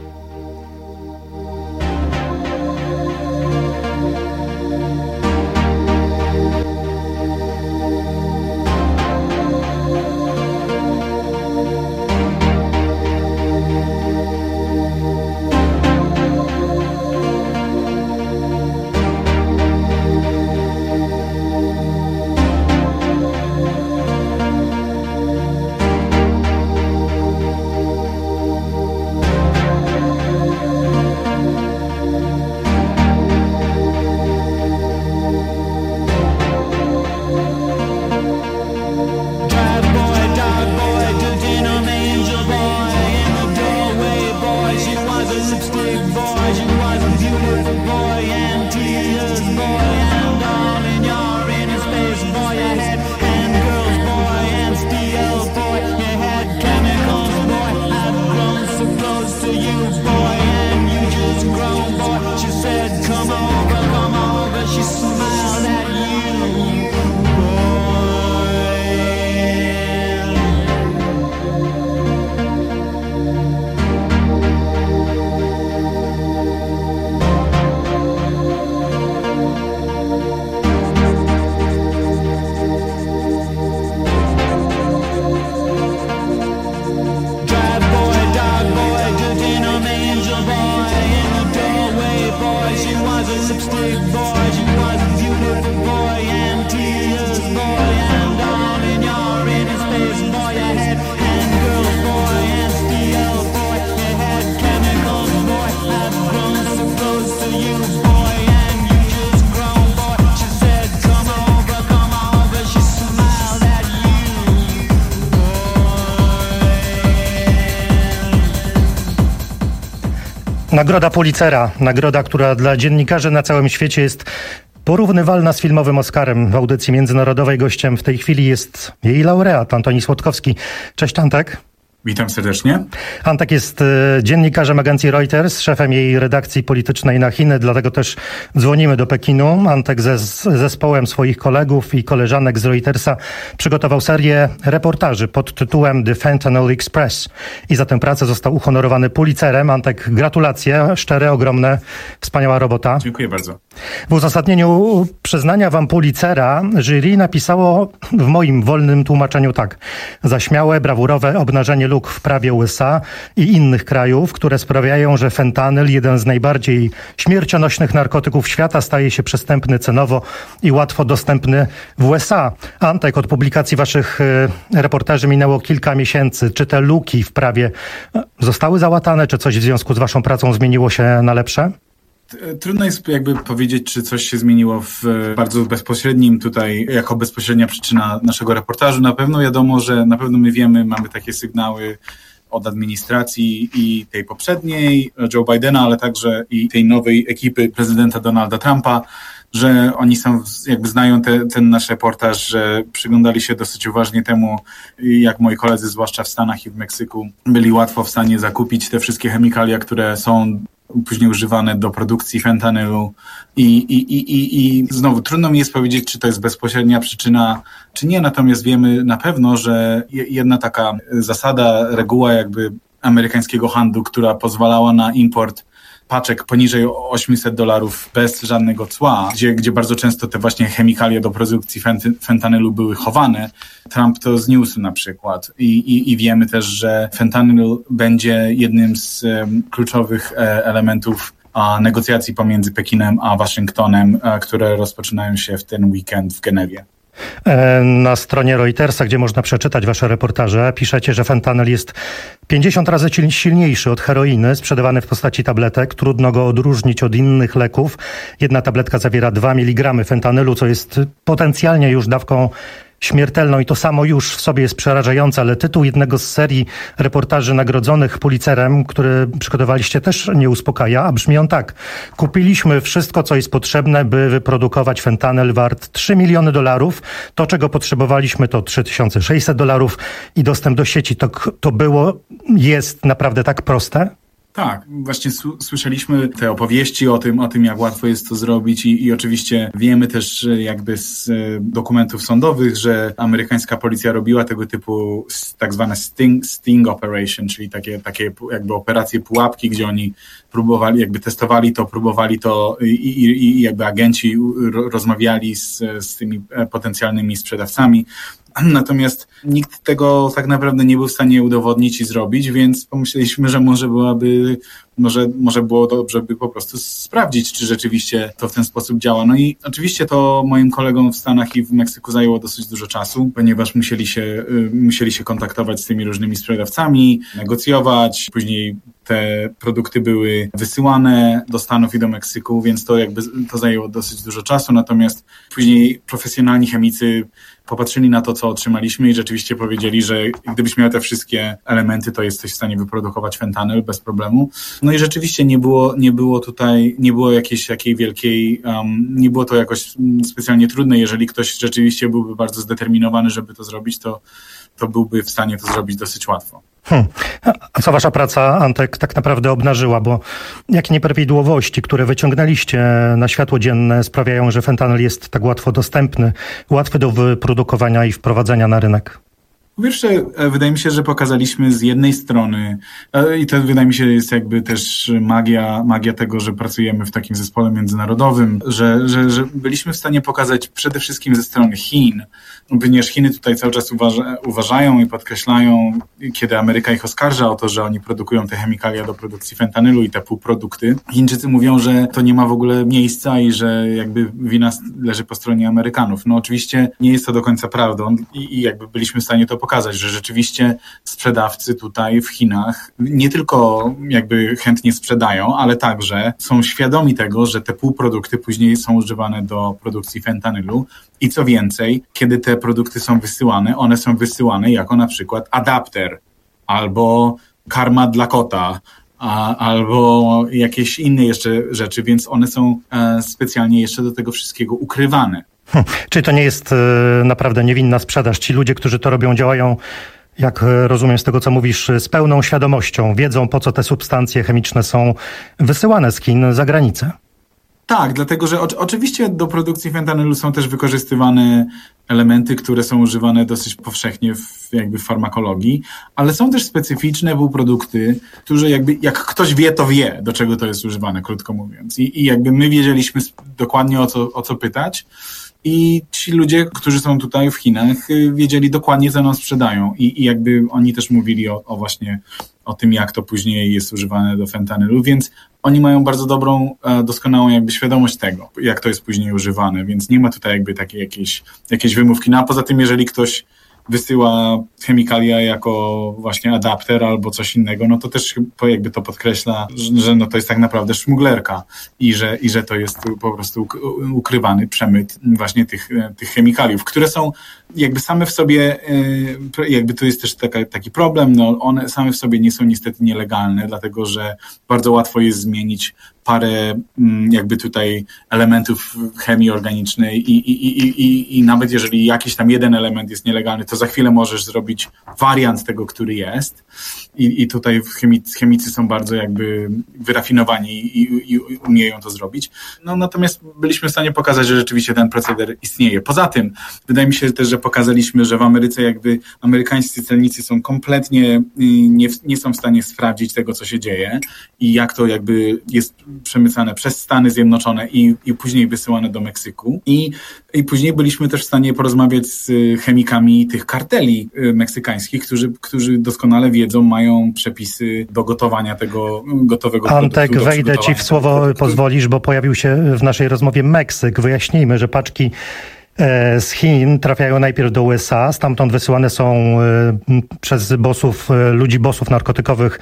Nagroda Pulitzera, nagroda, która dla dziennikarzy na całym świecie jest porównywalna z filmowym Oscarem. W audycji międzynarodowej gościem w tej chwili jest jej laureat, Antoni Słodkowski. Cześć, Antek. Witam serdecznie. Antek jest dziennikarzem agencji Reuters, szefem jej redakcji politycznej na Chiny, dlatego też dzwonimy do Pekinu. Antek ze z zespołem swoich kolegów i koleżanek z Reutersa przygotował serię reportaży pod tytułem The Fentanyl Express i za tę pracę został uhonorowany Pulitzerem. Antek, gratulacje, szczere, ogromne, wspaniała robota. Dziękuję bardzo. W uzasadnieniu przyznania wam Pulitzera jury napisało w moim wolnym tłumaczeniu tak: za śmiałe, brawurowe obnażenie luk w prawie U S A i innych krajów, które sprawiają, że fentanyl, jeden z najbardziej śmiercionośnych narkotyków świata, staje się przystępny cenowo i łatwo dostępny w U S A. Antek, od publikacji waszych reportaży minęło kilka miesięcy. Czy te luki w prawie zostały załatane, czy coś w związku z waszą pracą zmieniło się na lepsze? Trudno jest jakby powiedzieć, czy coś się zmieniło w bardzo bezpośrednim tutaj, jako bezpośrednia przyczyna naszego reportażu. Na pewno wiadomo, że na pewno my wiemy, mamy takie sygnały od administracji i tej poprzedniej, Joe Bidena, ale także i tej nowej ekipy prezydenta Donalda Trumpa, że oni są, jakby znają te, ten nasz reportaż, że przyglądali się dosyć uważnie temu, jak moi koledzy, zwłaszcza w Stanach i w Meksyku, byli łatwo w stanie zakupić te wszystkie chemikalia, które są później używane do produkcji fentanylu i, i, i, i, i znowu trudno mi jest powiedzieć, czy to jest bezpośrednia przyczyna, czy nie, natomiast wiemy na pewno, że jedna taka zasada, reguła jakby amerykańskiego handlu, która pozwalała na import paczek poniżej osiemset dolarów bez żadnego cła, gdzie, gdzie bardzo często te właśnie chemikalia do produkcji fenty, fentanylu były chowane. Trump to zniósł na przykład i, i, i wiemy też, że fentanyl będzie jednym z um, kluczowych e, elementów a, negocjacji pomiędzy Pekinem a Waszyngtonem, a, które rozpoczynają się w ten weekend w Genewie. Na stronie Reutersa, gdzie można przeczytać wasze reportaże, piszecie, że fentanyl jest pięćdziesiąt razy silniejszy od heroiny, sprzedawany w postaci tabletek. Trudno go odróżnić od innych leków. Jedna tabletka zawiera dwa miligramy fentanylu, co jest potencjalnie już dawką śmiertelną i to samo już w sobie jest przerażające, ale tytuł jednego z serii reportaży nagrodzonych Pulitzerem, który przygotowaliście, też nie uspokaja, a brzmi on tak. Kupiliśmy wszystko, co jest potrzebne, by wyprodukować fentanyl wart trzy miliony dolarów. To, czego potrzebowaliśmy, to trzy tysiące sześćset dolarów i dostęp do sieci. To, to było, jest naprawdę tak proste? Tak, właśnie s- słyszeliśmy te opowieści o tym, o tym, jak łatwo jest to zrobić i, i oczywiście wiemy też jakby z e, dokumentów sądowych, że amerykańska policja robiła tego typu tak zwane sting, sting operation, czyli takie, takie jakby operacje pułapki, gdzie oni próbowali, jakby testowali to, próbowali to i, i, i jakby agenci rozmawiali z, z tymi potencjalnymi sprzedawcami. Natomiast nikt tego tak naprawdę nie był w stanie udowodnić i zrobić, więc pomyśleliśmy, że może byłaby, może, może było dobrze by po prostu sprawdzić, czy rzeczywiście to w ten sposób działa. No i oczywiście to moim kolegom w Stanach i w Meksyku zajęło dosyć dużo czasu, ponieważ musieli się, musieli się kontaktować z tymi różnymi sprzedawcami, negocjować, później te produkty były wysyłane do Stanów i do Meksyku, więc to jakby to zajęło dosyć dużo czasu, natomiast później profesjonalni chemicy popatrzyli na to, co otrzymaliśmy i rzeczywiście powiedzieli, że gdybyś miał te wszystkie elementy, to jesteś w stanie wyprodukować fentanyl bez problemu. No i rzeczywiście nie było, nie było tutaj, nie było jakiejś takiej wielkiej, um, nie było to jakoś specjalnie trudne. Jeżeli ktoś rzeczywiście byłby bardzo zdeterminowany, żeby to zrobić, to, to byłby w stanie to zrobić dosyć łatwo. Hmm. A co wasza praca, Antek, tak naprawdę obnażyła? Bo jakie nieprawidłowości, które wyciągnęliście na światło dzienne, sprawiają, że fentanyl jest tak łatwo dostępny, łatwy do wyprodukowania i wprowadzenia na rynek? Po pierwsze, wydaje mi się, że pokazaliśmy z jednej strony, i to wydaje mi się jest jakby też magia, magia tego, że pracujemy w takim zespole międzynarodowym, że, że, że byliśmy w stanie pokazać przede wszystkim ze strony Chin, ponieważ Chiny tutaj cały czas uważa, uważają i podkreślają, kiedy Ameryka ich oskarża o to, że oni produkują te chemikalia do produkcji fentanylu i te półprodukty. Chińczycy mówią, że to nie ma w ogóle miejsca i że jakby wina leży po stronie Amerykanów. No oczywiście nie jest to do końca prawdą i, i jakby byliśmy w stanie to pokazać, że rzeczywiście sprzedawcy tutaj w Chinach nie tylko jakby chętnie sprzedają, ale także są świadomi tego, że te półprodukty później są używane do produkcji fentanylu i co więcej, kiedy te produkty są wysyłane, one są wysyłane jako na przykład adapter albo karma dla kota, a, albo jakieś inne jeszcze rzeczy, więc one są e, specjalnie jeszcze do tego wszystkiego ukrywane. Hm. Czy to nie jest e, naprawdę niewinna sprzedaż? Ci ludzie, którzy to robią, działają, jak rozumiem z tego, co mówisz, z pełną świadomością, wiedzą, po co te substancje chemiczne są wysyłane z Chin za granicę. Tak, dlatego że o, oczywiście do produkcji fentanylu są też wykorzystywane elementy, które są używane dosyć powszechnie w, jakby w farmakologii, ale są też specyficzne półprodukty, które jakby, jak ktoś wie, to wie, do czego to jest używane, krótko mówiąc. I, i jakby my wiedzieliśmy dokładnie o co, o co pytać i ci ludzie, którzy są tutaj w Chinach, wiedzieli dokładnie, co nam sprzedają i, i jakby oni też mówili o, o właśnie o tym, jak to później jest używane do fentanylu, więc oni mają bardzo dobrą, doskonałą jakby świadomość tego, jak to jest później używane, więc nie ma tutaj jakby takiej jakiejś, jakiejś wymówki. No a poza tym, jeżeli ktoś wysyła chemikalia jako właśnie adapter albo coś innego, no to też jakby to podkreśla, że, że no to jest tak naprawdę szmuglerka i że, i że to jest po prostu ukrywany przemyt właśnie tych, tych chemikaliów, które są jakby same w sobie, jakby to jest też taka, taki problem, no one same w sobie nie są niestety nielegalne, dlatego że bardzo łatwo jest zmienić parę jakby tutaj elementów chemii organicznej i, i, i, i, i nawet jeżeli jakiś tam jeden element jest nielegalny, to za chwilę możesz zrobić wariant tego, który jest i, i tutaj chemicy, chemicy są bardzo jakby wyrafinowani i, i, i umieją to zrobić. No natomiast byliśmy w stanie pokazać, że rzeczywiście ten proceder istnieje. Poza tym wydaje mi się też, że pokazaliśmy, że w Ameryce jakby amerykańscy celnicy są kompletnie nie, nie są w stanie sprawdzić tego, co się dzieje i jak to jakby jest przemycane przez Stany Zjednoczone i, i później wysyłane do Meksyku. I, I później byliśmy też w stanie porozmawiać z chemikami tych karteli meksykańskich, którzy, którzy doskonale wiedzą, mają przepisy do gotowania tego gotowego produktu. Antek, wejdę ci w słowo, pozwolisz, bo pojawił się w naszej rozmowie Meksyk. Wyjaśnijmy, że paczki z Chin trafiają najpierw do U S A, stamtąd wysyłane są przez bossów, ludzi bossów narkotykowych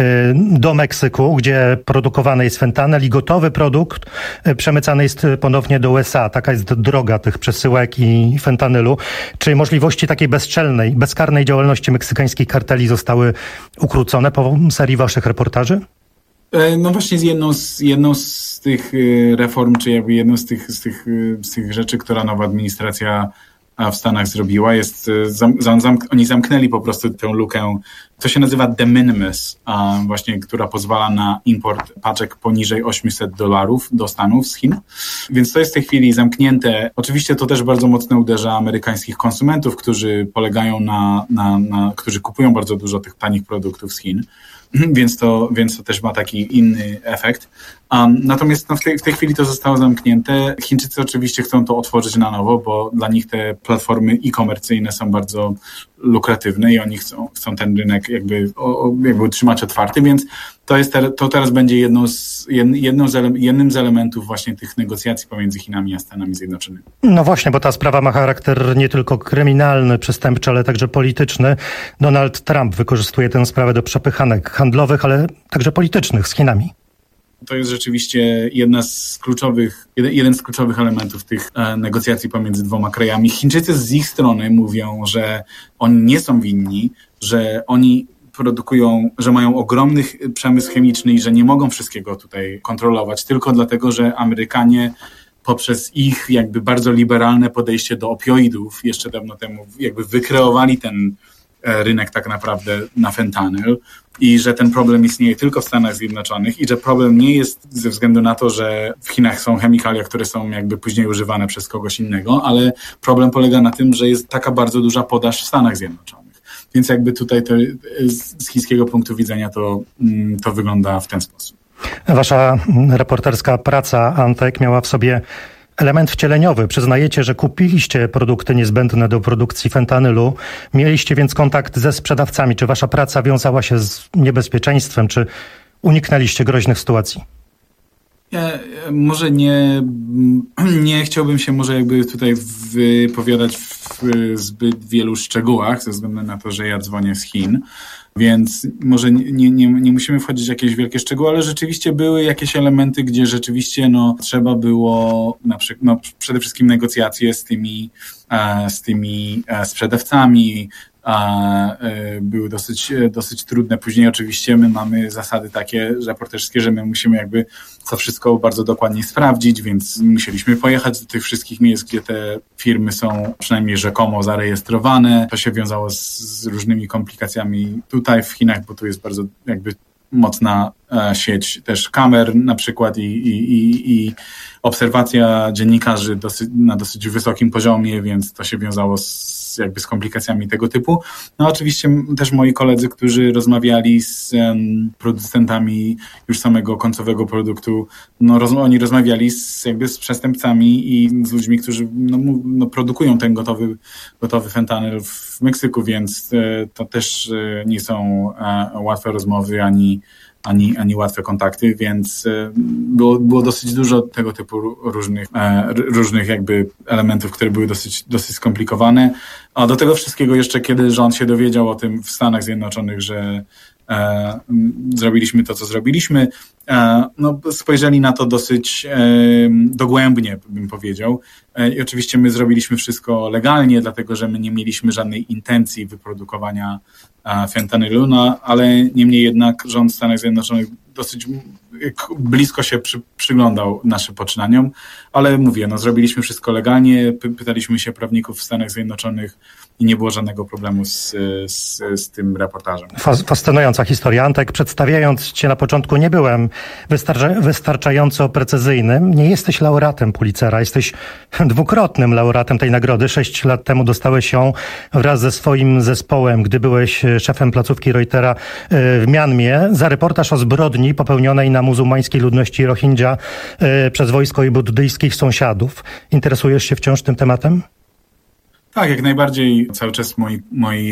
do Meksyku, gdzie produkowany jest fentanyl i gotowy produkt przemycany jest ponownie do U S A. Taka jest droga tych przesyłek i fentanylu. Czy możliwości takiej bezczelnej, bezkarnej działalności meksykańskich karteli zostały ukrócone po serii waszych reportaży? No właśnie z jedną z, jedną z tych reform, czy jakby jedną z tych, z tych, z tych rzeczy, która nowa administracja w Stanach zrobiła, jest, zam, zam, oni zamknęli po prostu tę lukę, to się nazywa de minimis, a właśnie, która pozwala na import paczek poniżej osiemset dolarów do Stanów z Chin. Więc to jest w tej chwili zamknięte. Oczywiście to też bardzo mocno uderza amerykańskich konsumentów, którzy polegają na, na, na którzy kupują bardzo dużo tych tanich produktów z Chin. Więc to, więc to też ma taki inny efekt. Um, natomiast no, w, tej, w tej chwili to zostało zamknięte. Chińczycy oczywiście chcą to otworzyć na nowo, bo dla nich te platformy e-komercyjne są bardzo lukratywne i oni chcą, chcą ten rynek jakby, o, jakby utrzymać otwarty, więc to, jest te, to teraz będzie jedną z, jedną z ele, jednym z elementów właśnie tych negocjacji pomiędzy Chinami a Stanami Zjednoczonymi. No właśnie, bo ta sprawa ma charakter nie tylko kryminalny, przestępczy, ale także polityczny. Donald Trump wykorzystuje tę sprawę do przepychanek handlowych, ale także politycznych z Chinami. To jest rzeczywiście jedna z kluczowych, jeden, jeden z kluczowych elementów tych e, negocjacji pomiędzy dwoma krajami. Chińczycy z ich strony mówią, że oni nie są winni, że oni produkują, że mają ogromny przemysł chemiczny i że nie mogą wszystkiego tutaj kontrolować, tylko dlatego, że Amerykanie poprzez ich jakby bardzo liberalne podejście do opioidów jeszcze dawno temu jakby wykreowali ten rynek tak naprawdę na fentanyl i że ten problem istnieje tylko w Stanach Zjednoczonych i że problem nie jest ze względu na to, że w Chinach są chemikalia, które są jakby później używane przez kogoś innego, ale problem polega na tym, że jest taka bardzo duża podaż w Stanach Zjednoczonych. Więc jakby tutaj to, z chińskiego punktu widzenia to, to wygląda w ten sposób. Wasza reporterska praca, Antek, miała w sobie element wcieleniowy. Przyznajecie, że kupiliście produkty niezbędne do produkcji fentanylu. Mieliście więc kontakt ze sprzedawcami. Czy wasza praca wiązała się z niebezpieczeństwem? Czy uniknęliście groźnych sytuacji? Ja może nie, nie chciałbym się może jakby tutaj wypowiadać w zbyt wielu szczegółach, ze względu na to, że ja dzwonię z Chin. Więc może nie, nie, nie musimy wchodzić w jakieś wielkie szczegóły, ale rzeczywiście były jakieś elementy, gdzie rzeczywiście no, trzeba było na przykład, no, przede wszystkim negocjacje z tymi, e, z tymi e, sprzedawcami, a e, były dosyć, dosyć trudne. Później oczywiście my mamy zasady takie reporterskie, że my musimy jakby to wszystko bardzo dokładnie sprawdzić, więc musieliśmy pojechać do tych wszystkich miejsc, gdzie te firmy są przynajmniej rzekomo zarejestrowane. To się wiązało z, z różnymi komplikacjami tutaj w Chinach, bo tu jest bardzo jakby mocna e, sieć też kamer na przykład i, i, i, i obserwacja dziennikarzy dosyć, na dosyć wysokim poziomie, więc to się wiązało z jakby z komplikacjami tego typu. No oczywiście też moi koledzy, którzy rozmawiali z um, producentami już samego końcowego produktu, no roz, oni rozmawiali z, jakby z przestępcami i z ludźmi, którzy no, no, produkują ten gotowy, gotowy fentanyl w Meksyku, więc e, to też e, nie są e, łatwe rozmowy ani Ani, ani łatwe kontakty, więc było, było dosyć dużo tego typu różnych, e, różnych jakby elementów, które były dosyć, dosyć skomplikowane. A do tego wszystkiego jeszcze, kiedy rząd się dowiedział o tym w Stanach Zjednoczonych, że e, zrobiliśmy to, co zrobiliśmy, e, no, spojrzeli na to dosyć e, dogłębnie, bym powiedział. E, I oczywiście my zrobiliśmy wszystko legalnie, dlatego że my nie mieliśmy żadnej intencji wyprodukowania fentanylu, no, ale niemniej jednak rząd Stanów Zjednoczonych dosyć blisko się przy, przyglądał naszym poczynaniom, ale mówię, no zrobiliśmy wszystko legalnie, py, pytaliśmy się prawników w Stanach Zjednoczonych i nie było żadnego problemu z, z, z tym reportażem. Fascynująca historia. Antek, przedstawiając cię na początku, nie byłem wystarcza, wystarczająco precyzyjny. Nie jesteś laureatem Pulitzera, jesteś dwukrotnym laureatem tej nagrody. Sześć lat temu dostałeś ją wraz ze swoim zespołem, gdy byłeś szefem placówki Reutera w Mjanmie, za reportaż o zbrodni popełnionej na muzułmańskiej ludności Rohingya przez wojsko i buddyjskich sąsiadów. Interesujesz się wciąż tym tematem? Tak, jak najbardziej. Cały czas moi, moi,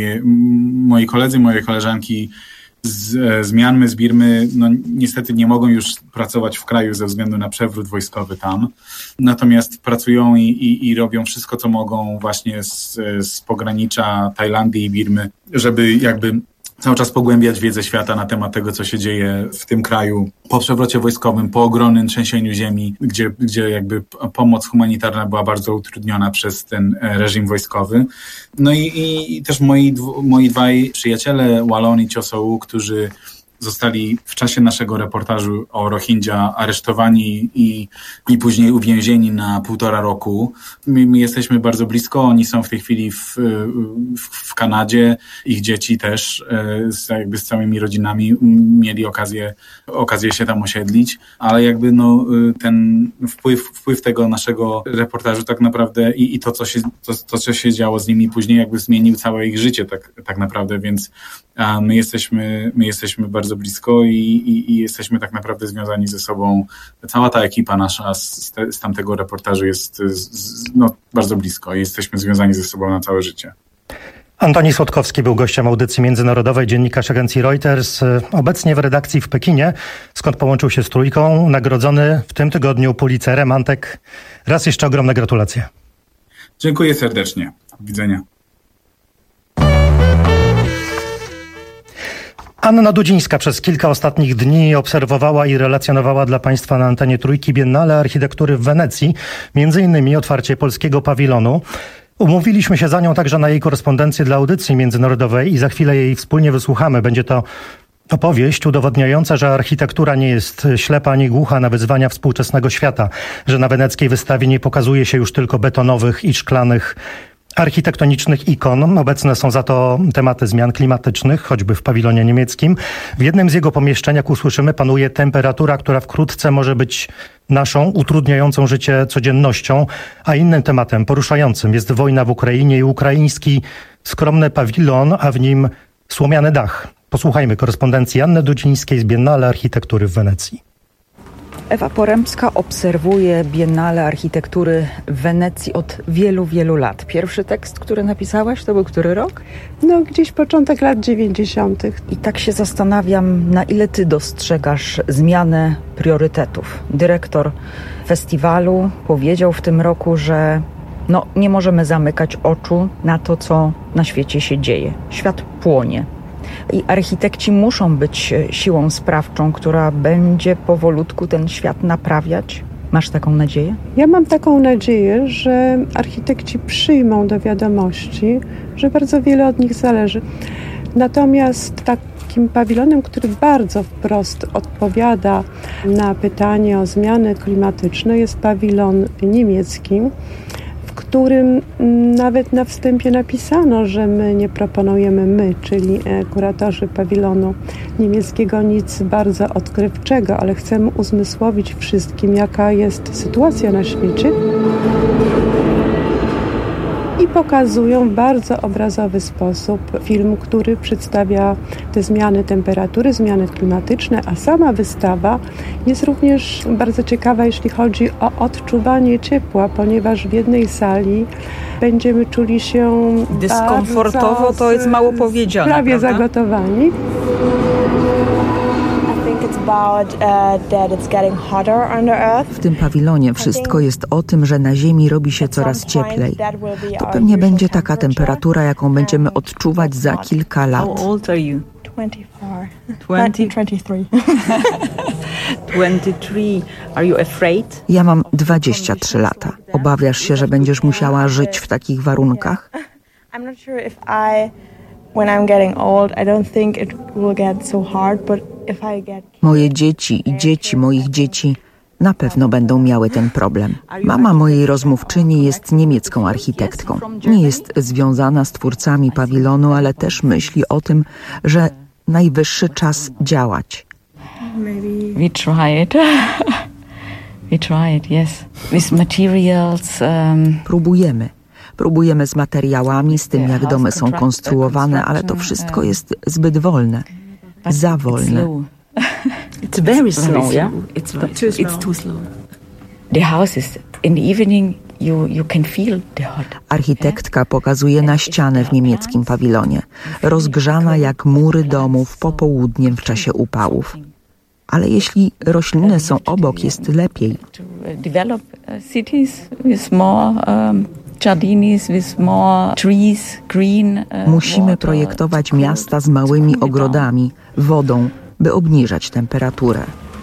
moi koledzy, moje koleżanki z, z Mjanmy, z Birmy, no niestety nie mogą już pracować w kraju ze względu na przewrót wojskowy tam. Natomiast pracują i, i, i robią wszystko, co mogą właśnie z, z pogranicza Tajlandii i Birmy, żeby jakby cały czas pogłębiać wiedzę świata na temat tego, co się dzieje w tym kraju po przewrocie wojskowym, po ogromnym trzęsieniu ziemi, gdzie, gdzie jakby pomoc humanitarna była bardzo utrudniona przez ten reżim wojskowy. No i, i, i też moi, moi dwaj przyjaciele, Walon i Ciosołu, którzy zostali w czasie naszego reportażu o Rohingya aresztowani i, i później uwięzieni na półtora roku. My, my jesteśmy bardzo blisko, oni są w tej chwili w, w, w Kanadzie, ich dzieci też z, jakby z całymi rodzinami mieli okazję, okazję się tam osiedlić, ale jakby no, ten wpływ, wpływ tego naszego reportażu tak naprawdę i, i to, co się, to, to, co się działo z nimi później, jakby zmienił całe ich życie tak, tak naprawdę, więc a my jesteśmy, my jesteśmy bardzo blisko i, i, i jesteśmy tak naprawdę związani ze sobą. Cała ta ekipa nasza z, z tamtego reportażu jest z, no, bardzo blisko i jesteśmy związani ze sobą na całe życie. Antoni Słodkowski był gościem audycji międzynarodowej, dziennikarz agencji Reuters, obecnie w redakcji w Pekinie, skąd połączył się z Trójką, nagrodzony w tym tygodniu Pulitzerem. Antek, raz jeszcze ogromne gratulacje. Dziękuję serdecznie. Do widzenia. Anna Dudzińska przez kilka ostatnich dni obserwowała i relacjonowała dla Państwa na antenie Trójki Biennale Architektury w Wenecji, między innymi otwarcie polskiego pawilonu. Umówiliśmy się za nią także na jej korespondencję dla audycji międzynarodowej i za chwilę jej wspólnie wysłuchamy. Będzie to opowieść udowodniająca, że architektura nie jest ślepa ani głucha na wyzwania współczesnego świata, że na weneckiej wystawie nie pokazuje się już tylko betonowych i szklanych architektonicznych ikon. Obecne są za to tematy zmian klimatycznych, choćby w pawilonie niemieckim. W jednym z jego pomieszczeń, jak usłyszymy, panuje temperatura, która wkrótce może być naszą utrudniającą życie codziennością, a innym tematem poruszającym jest wojna w Ukrainie i ukraiński skromny pawilon, a w nim słomiany dach. Posłuchajmy korespondencji Anny Dudzińskiej z Biennale Architektury w Wenecji. Ewa Poremska obserwuje Biennale Architektury w Wenecji od wielu, wielu lat. Pierwszy tekst, który napisałaś, to był który rok? No, gdzieś początek lat dziewięćdziesiątych. I tak się zastanawiam, na ile ty dostrzegasz zmianę priorytetów. Dyrektor festiwalu powiedział w tym roku, że no, nie możemy zamykać oczu na to, co na świecie się dzieje. Świat płonie. I architekci muszą być siłą sprawczą, która będzie powolutku ten świat naprawiać. Masz taką nadzieję? Ja mam taką nadzieję, że architekci przyjmą do wiadomości, że bardzo wiele od nich zależy. Natomiast takim pawilonem, który bardzo wprost odpowiada na pytanie o zmiany klimatyczne, jest pawilon niemiecki, w którym nawet na wstępie napisano, że my nie proponujemy my, czyli kuratorzy pawilonu niemieckiego, nic bardzo odkrywczego, ale chcemy uzmysłowić wszystkim, jaka jest sytuacja na świecie. I pokazują w bardzo obrazowy sposób film, który przedstawia te zmiany temperatury, zmiany klimatyczne, a sama wystawa jest również bardzo ciekawa, jeśli chodzi o odczuwanie ciepła, ponieważ w jednej sali będziemy czuli się dyskomfortowo, to jest mało powiedziane, prawie prawda? zagotowani. W tym pawilonie wszystko jest o tym, że na Ziemi robi się coraz cieplej. To pewnie będzie taka temperatura, jaką będziemy odczuwać za kilka lat. How old are you? twenty. twenty-three. twenty-three. Are you afraid? Ja mam dwadzieścia trzy lata. Obawiasz się, że będziesz musiała żyć w takich warunkach? I'm not sure if I, when I'm getting old, I don't think it will get so hard, but if I get... Moje dzieci i dzieci moich dzieci na pewno będą miały ten problem. Mama mojej rozmówczyni jest niemiecką architektką. Nie jest związana z twórcami pawilonu, ale też myśli o tym, że najwyższy czas działać. We try it. We try it, yes. With materials. Um... Próbujemy. Próbujemy z materiałami, z tym jak domy są konstruowane, ale to wszystko jest zbyt wolne. Za wolne. It's very slow, yeah? It's too slow. It's too slow. The houses in the evening you you can feel the hot. Architektka pokazuje na ścianę w niemieckim pawilonie, rozgrzana jak mury domów popołudniem w czasie upałów. Ale jeśli rośliny są obok, jest lepiej. Develop cities with more um, Giardinis with more trees, green. Musimy projektować miasta z małymi ogrodami, wodą, by obniżać temperaturę.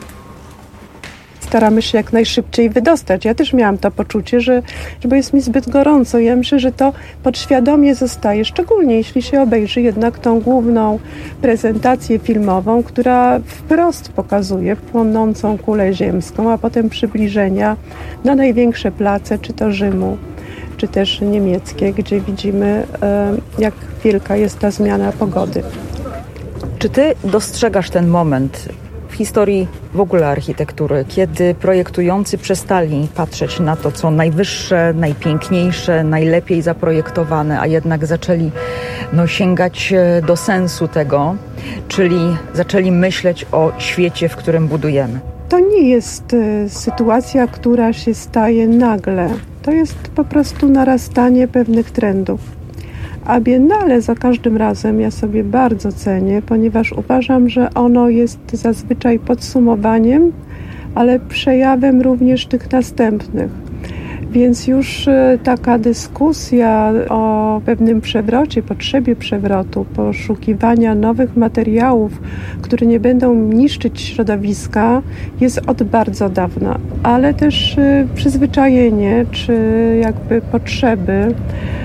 Staramy się jak najszybciej wydostać. Ja też miałam to poczucie, że, że jest mi zbyt gorąco. Ja myślę, że to podświadomie zostaje, szczególnie jeśli się obejrzy jednak tą główną prezentację filmową, która wprost pokazuje płonącą kulę ziemską, a potem przybliżenia na największe place, czy to Rzymu, czy też niemieckie, gdzie widzimy, jak wielka jest ta zmiana pogody. Czy ty dostrzegasz ten moment w historii w ogóle architektury, kiedy projektujący przestali patrzeć na to, co najwyższe, najpiękniejsze, najlepiej zaprojektowane, a jednak zaczęli no, sięgać do sensu tego, czyli zaczęli myśleć o świecie, w którym budujemy? To nie jest y, sytuacja, która się staje nagle. To jest po prostu narastanie pewnych trendów. A Biennale za każdym razem ja sobie bardzo cenię, ponieważ uważam, że ono jest zazwyczaj podsumowaniem, ale przejawem również tych następnych. Więc już taka dyskusja o pewnym przewrocie, potrzebie przewrotu, poszukiwania nowych materiałów, które nie będą niszczyć środowiska, jest od bardzo dawna. Ale też przyzwyczajenie, czy jakby potrzeby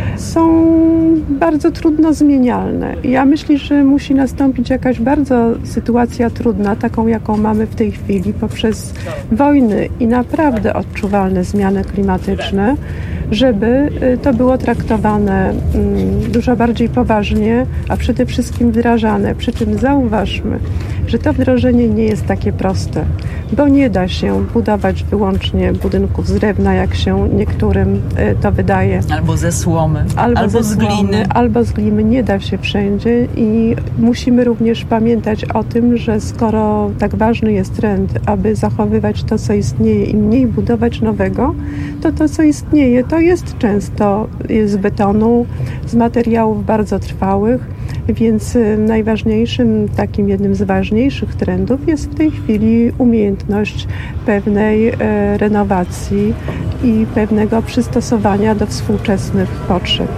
są bardzo trudno zmienialne. Ja myślę, że musi nastąpić jakaś bardzo sytuacja trudna, taką jaką mamy w tej chwili, poprzez wojny i naprawdę odczuwalne zmiany klimatyczne, żeby to było traktowane dużo bardziej poważnie, a przede wszystkim wdrażane. Przy czym zauważmy, że to wdrożenie nie jest takie proste, bo nie da się budować wyłącznie budynków z drewna, jak się niektórym to wydaje. Albo ze słomy, albo, albo ze z gliny. Słomy, albo z gliny. Nie da się wszędzie i musimy również pamiętać o tym, że skoro tak ważny jest trend, aby zachowywać to, co istnieje i mniej budować nowego, to to, co istnieje, to jest często z betonu, z materiałów bardzo trwałych, więc najważniejszym, takim jednym z ważniejszych trendów jest w tej chwili umiejętność pewnej e, renowacji i pewnego przystosowania do współczesnych potrzeb.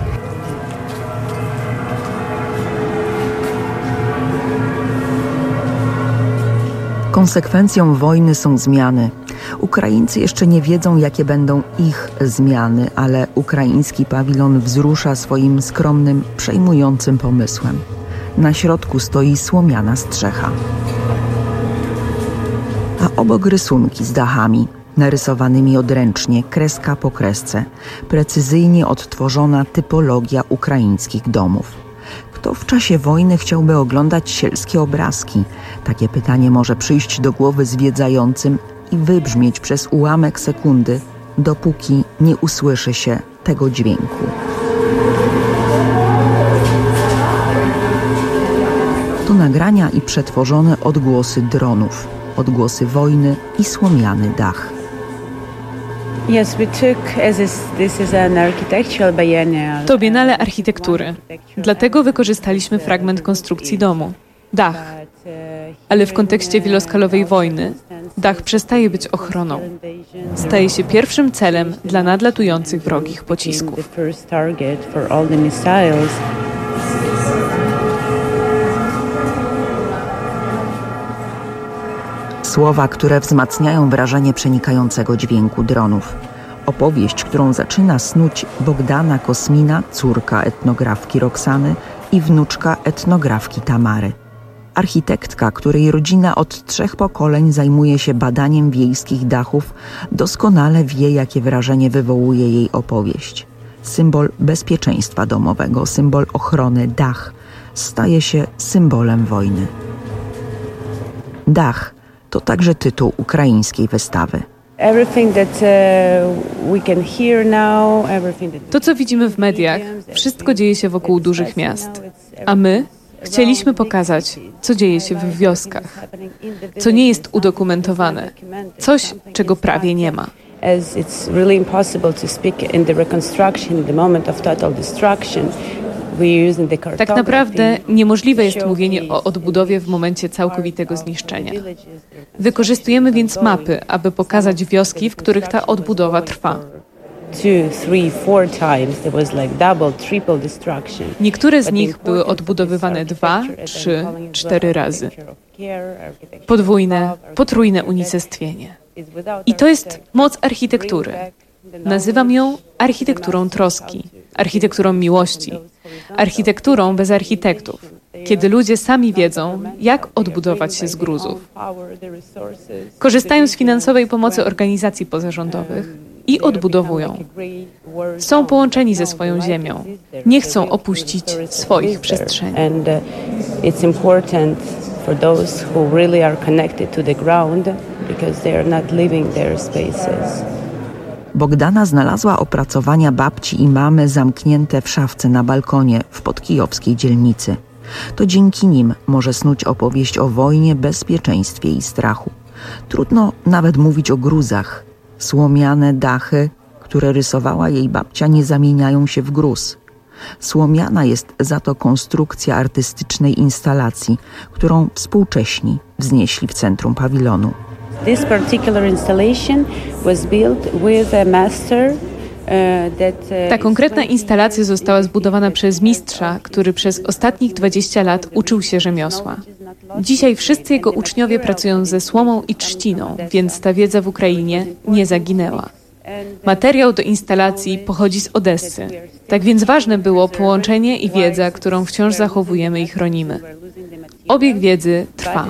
Konsekwencją wojny są zmiany. Ukraińcy jeszcze nie wiedzą, jakie będą ich zmiany, ale ukraiński pawilon wzrusza swoim skromnym, przejmującym pomysłem. Na środku stoi słomiana strzecha. A obok rysunki z dachami. narysowanymi odręcznie, kreska po kresce, precyzyjnie odtworzona typologia ukraińskich domów. Kto w czasie wojny chciałby oglądać sielskie obrazki? Takie pytanie może przyjść do głowy zwiedzającym i wybrzmieć przez ułamek sekundy, dopóki nie usłyszy się tego dźwięku. To nagrania i przetworzone odgłosy dronów, odgłosy wojny i słomiany dach. To Biennale Architektury. Dlatego wykorzystaliśmy fragment konstrukcji domu. Dach. Ale w kontekście wieloskalowej wojny dach przestaje być ochroną. Staje się pierwszym celem dla nadlatujących wrogich pocisków. Słowa, które wzmacniają wrażenie przenikającego dźwięku dronów. Opowieść, którą zaczyna snuć Bogdana Kosmina, córka etnografki Roxany i wnuczka etnografki Tamary. Architektka, której rodzina od trzech pokoleń zajmuje się badaniem wiejskich dachów, doskonale wie, jakie wrażenie wywołuje jej opowieść. Symbol bezpieczeństwa domowego, symbol ochrony, dach, staje się symbolem wojny. Dach to także tytuł ukraińskiej wystawy. To, co widzimy w mediach, wszystko dzieje się wokół dużych miast. A my chcieliśmy pokazać, co dzieje się w wioskach, co nie jest udokumentowane, coś, czego prawie nie ma. Tak naprawdę niemożliwe jest mówienie o odbudowie w momencie całkowitego zniszczenia. Wykorzystujemy więc mapy, aby pokazać wioski, w których ta odbudowa trwa. Niektóre z nich były odbudowywane dwa, trzy, cztery razy. Podwójne, potrójne unicestwienie. I to jest moc architektury. Nazywam ją architekturą troski, architekturą miłości, architekturą bez architektów, kiedy ludzie sami wiedzą, jak odbudować się z gruzów. Korzystają z finansowej pomocy organizacji pozarządowych i odbudowują. Są połączeni ze swoją ziemią. Nie chcą opuścić swoich przestrzeni. Bogdana znalazła opracowania babci i mamy zamknięte w szafce na balkonie w podkijowskiej dzielnicy. To dzięki nim może snuć opowieść o wojnie, bezpieczeństwie i strachu. Trudno nawet mówić o gruzach. Słomiane dachy, które rysowała jej babcia, nie zamieniają się w gruz. Słomiana jest za to konstrukcja artystycznej instalacji, którą współcześni wznieśli w centrum pawilonu. This particular installation was built with a master. Ta konkretna instalacja została zbudowana przez mistrza, który przez ostatnich dwadzieścia lat uczył się rzemiosła. Dzisiaj wszyscy jego uczniowie pracują ze słomą i trzciną, więc ta wiedza w Ukrainie nie zaginęła. Materiał do instalacji pochodzi z Odessy. Tak więc ważne było połączenie i wiedza, którą wciąż zachowujemy i chronimy. Obieg wiedzy trwa.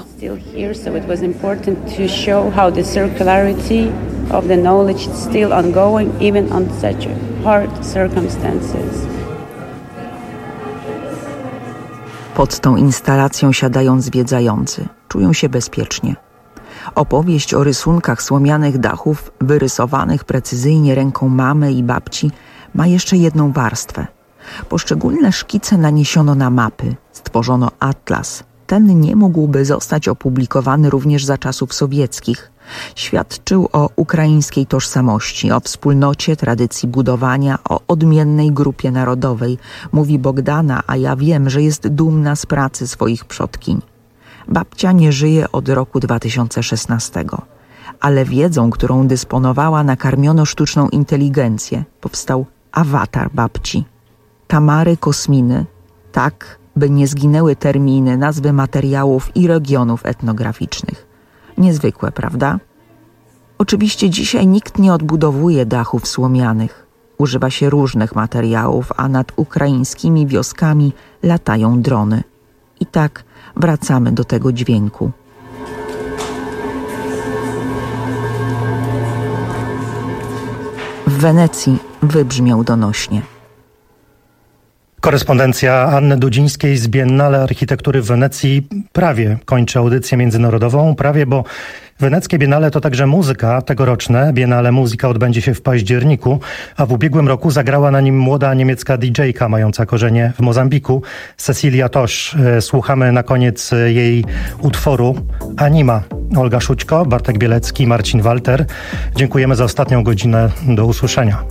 Pod tą instalacją siadają zwiedzający. Czują się bezpiecznie. Opowieść o rysunkach słomianych dachów, wyrysowanych precyzyjnie ręką mamy i babci, ma jeszcze jedną warstwę. Poszczególne szkice naniesiono na mapy, stworzono atlas. Ten nie mógłby zostać opublikowany również za czasów sowieckich. Świadczył o ukraińskiej tożsamości, o wspólnocie, tradycji budowania, o odmiennej grupie narodowej. Mówi Bogdana, a ja wiem, że jest dumna z pracy swoich przodkiń. Babcia nie żyje od roku dwa tysiące szesnastego, ale wiedzą, którą dysponowała, nakarmiono sztuczną inteligencję. Powstał awatar babci. Tamary Kosminy, tak by nie zginęły terminy, nazwy materiałów i regionów etnograficznych. Niezwykłe, prawda? Oczywiście dzisiaj nikt nie odbudowuje dachów słomianych. Używa się różnych materiałów, a nad ukraińskimi wioskami latają drony. I tak wracamy do tego dźwięku. Wenecji wybrzmiał donośnie. Korespondencja Anny Dudzińskiej z Biennale Architektury w Wenecji prawie kończy audycję międzynarodową. Prawie, bo weneckie Biennale to także muzyka tegoroczne. Biennale Muzyka odbędzie się w październiku, a w ubiegłym roku zagrała na nim młoda niemiecka didżejka mająca korzenie w Mozambiku, Cecilia Tosz. Słuchamy na koniec jej utworu Anima. Olga Szućko, Bartek Bielecki, Marcin Walter. Dziękujemy za ostatnią godzinę. Do usłyszenia.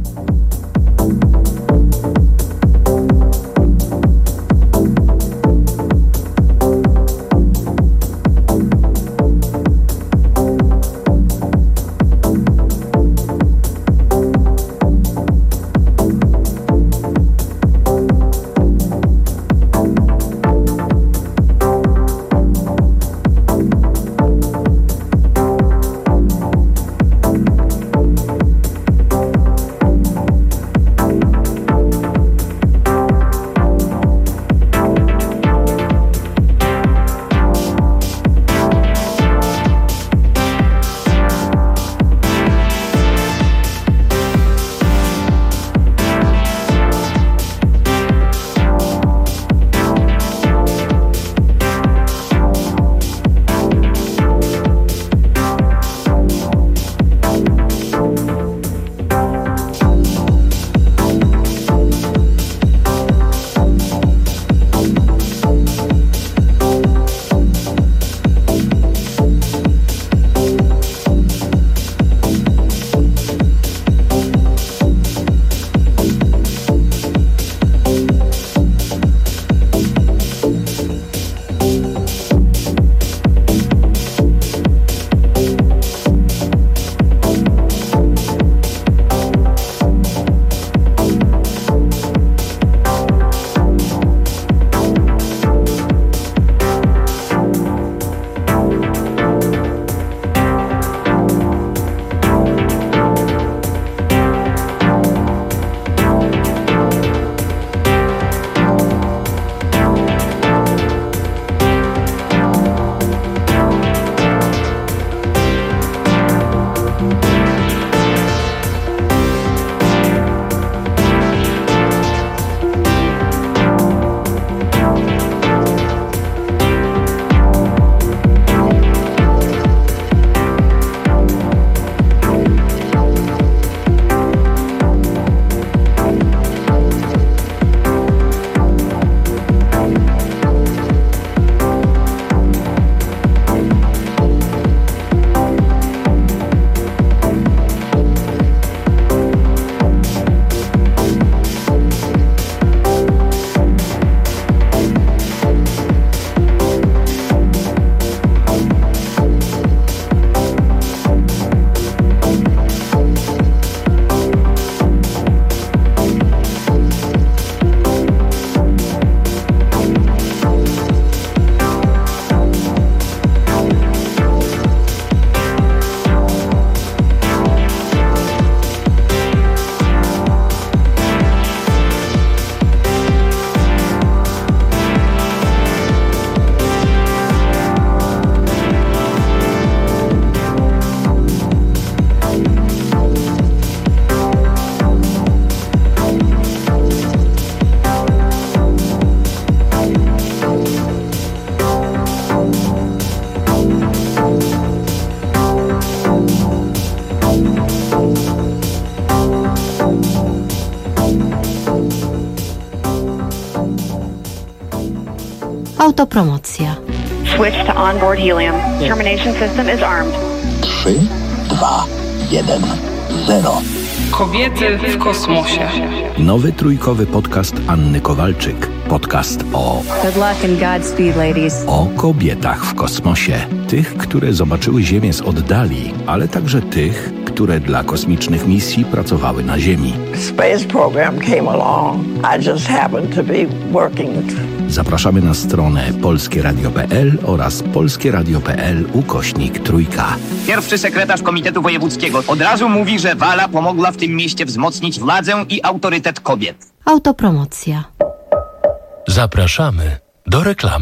Autopromocja. Switch to onboard helium. Termination system is armed. trzy, dwa, jeden, zero. Kobiety w kosmosie. Nowy trójkowy podcast Anny Kowalczyk. Podcast o... Good luck and Godspeed, ladies. O kobietach w kosmosie. Tych, które zobaczyły Ziemię z oddali, ale także tych, które dla kosmicznych misji pracowały na Ziemi. Space program came along. I just happened to be working. Zapraszamy na stronę polskie radio kropka p l oraz polskie radio kropka p l ukośnik trójka. Pierwszy sekretarz Komitetu Wojewódzkiego od razu mówi, że Wala pomogła w tym mieście wzmocnić władzę i autorytet kobiet. Autopromocja. Zapraszamy do reklamy.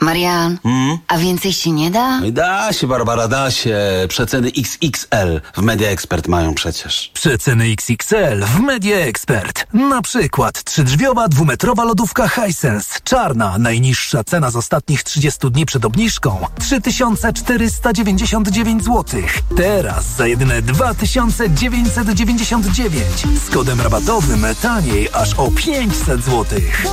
Marian, Hmm? a więcej się nie da? Da się, Barbara, da się. Przeceny X X L w Media Expert mają przecież. Przeceny X X L w Media Expert. Na przykład trzydrzwiowa dwumetrowa lodówka Hisense. Czarna. Najniższa cena z ostatnich trzydziestu dni przed obniżką. trzy tysiące czterysta dziewięćdziesiąt dziewięć złotych. Teraz za jedyne dwa tysiące dziewięćset dziewięćdziesiąt dziewięć. Z kodem rabatowym taniej aż o pięćset złotych.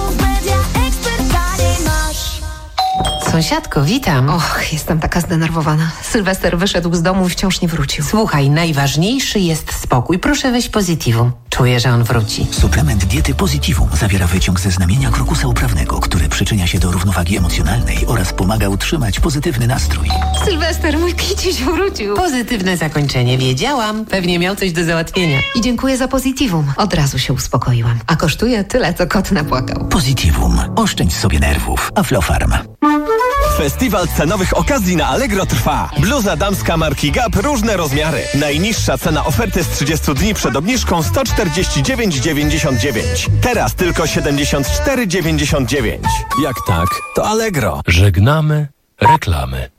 Sąsiadko, witam. Och, jestem taka zdenerwowana. Sylwester wyszedł z domu i wciąż nie wrócił. Słuchaj, najważniejszy jest spokój. Proszę weź Positivum. Czuję, że on wróci. Suplement diety Positivum zawiera wyciąg ze znamienia krokusa uprawnego, który przyczynia się do równowagi emocjonalnej oraz pomaga utrzymać pozytywny nastrój. Sylwester, mój kiciuś wrócił. Pozytywne zakończenie, wiedziałam. Pewnie miał coś do załatwienia. I dziękuję za Positivum. Od razu się uspokoiłam. A kosztuje tyle, co kot napłakał. Positivum. Oszczędź sobie nerwów. Aflofarm. Festiwal cenowych okazji na Allegro trwa. Bluza damska marki Gap, różne rozmiary. Najniższa cena oferty z trzydziestu dni przed obniżką sto czterdzieści dziewięć dziewięćdziesiąt dziewięć. Teraz tylko siedemdziesiąt cztery dziewięćdziesiąt dziewięć. Jak tak, to Allegro. Żegnamy reklamy.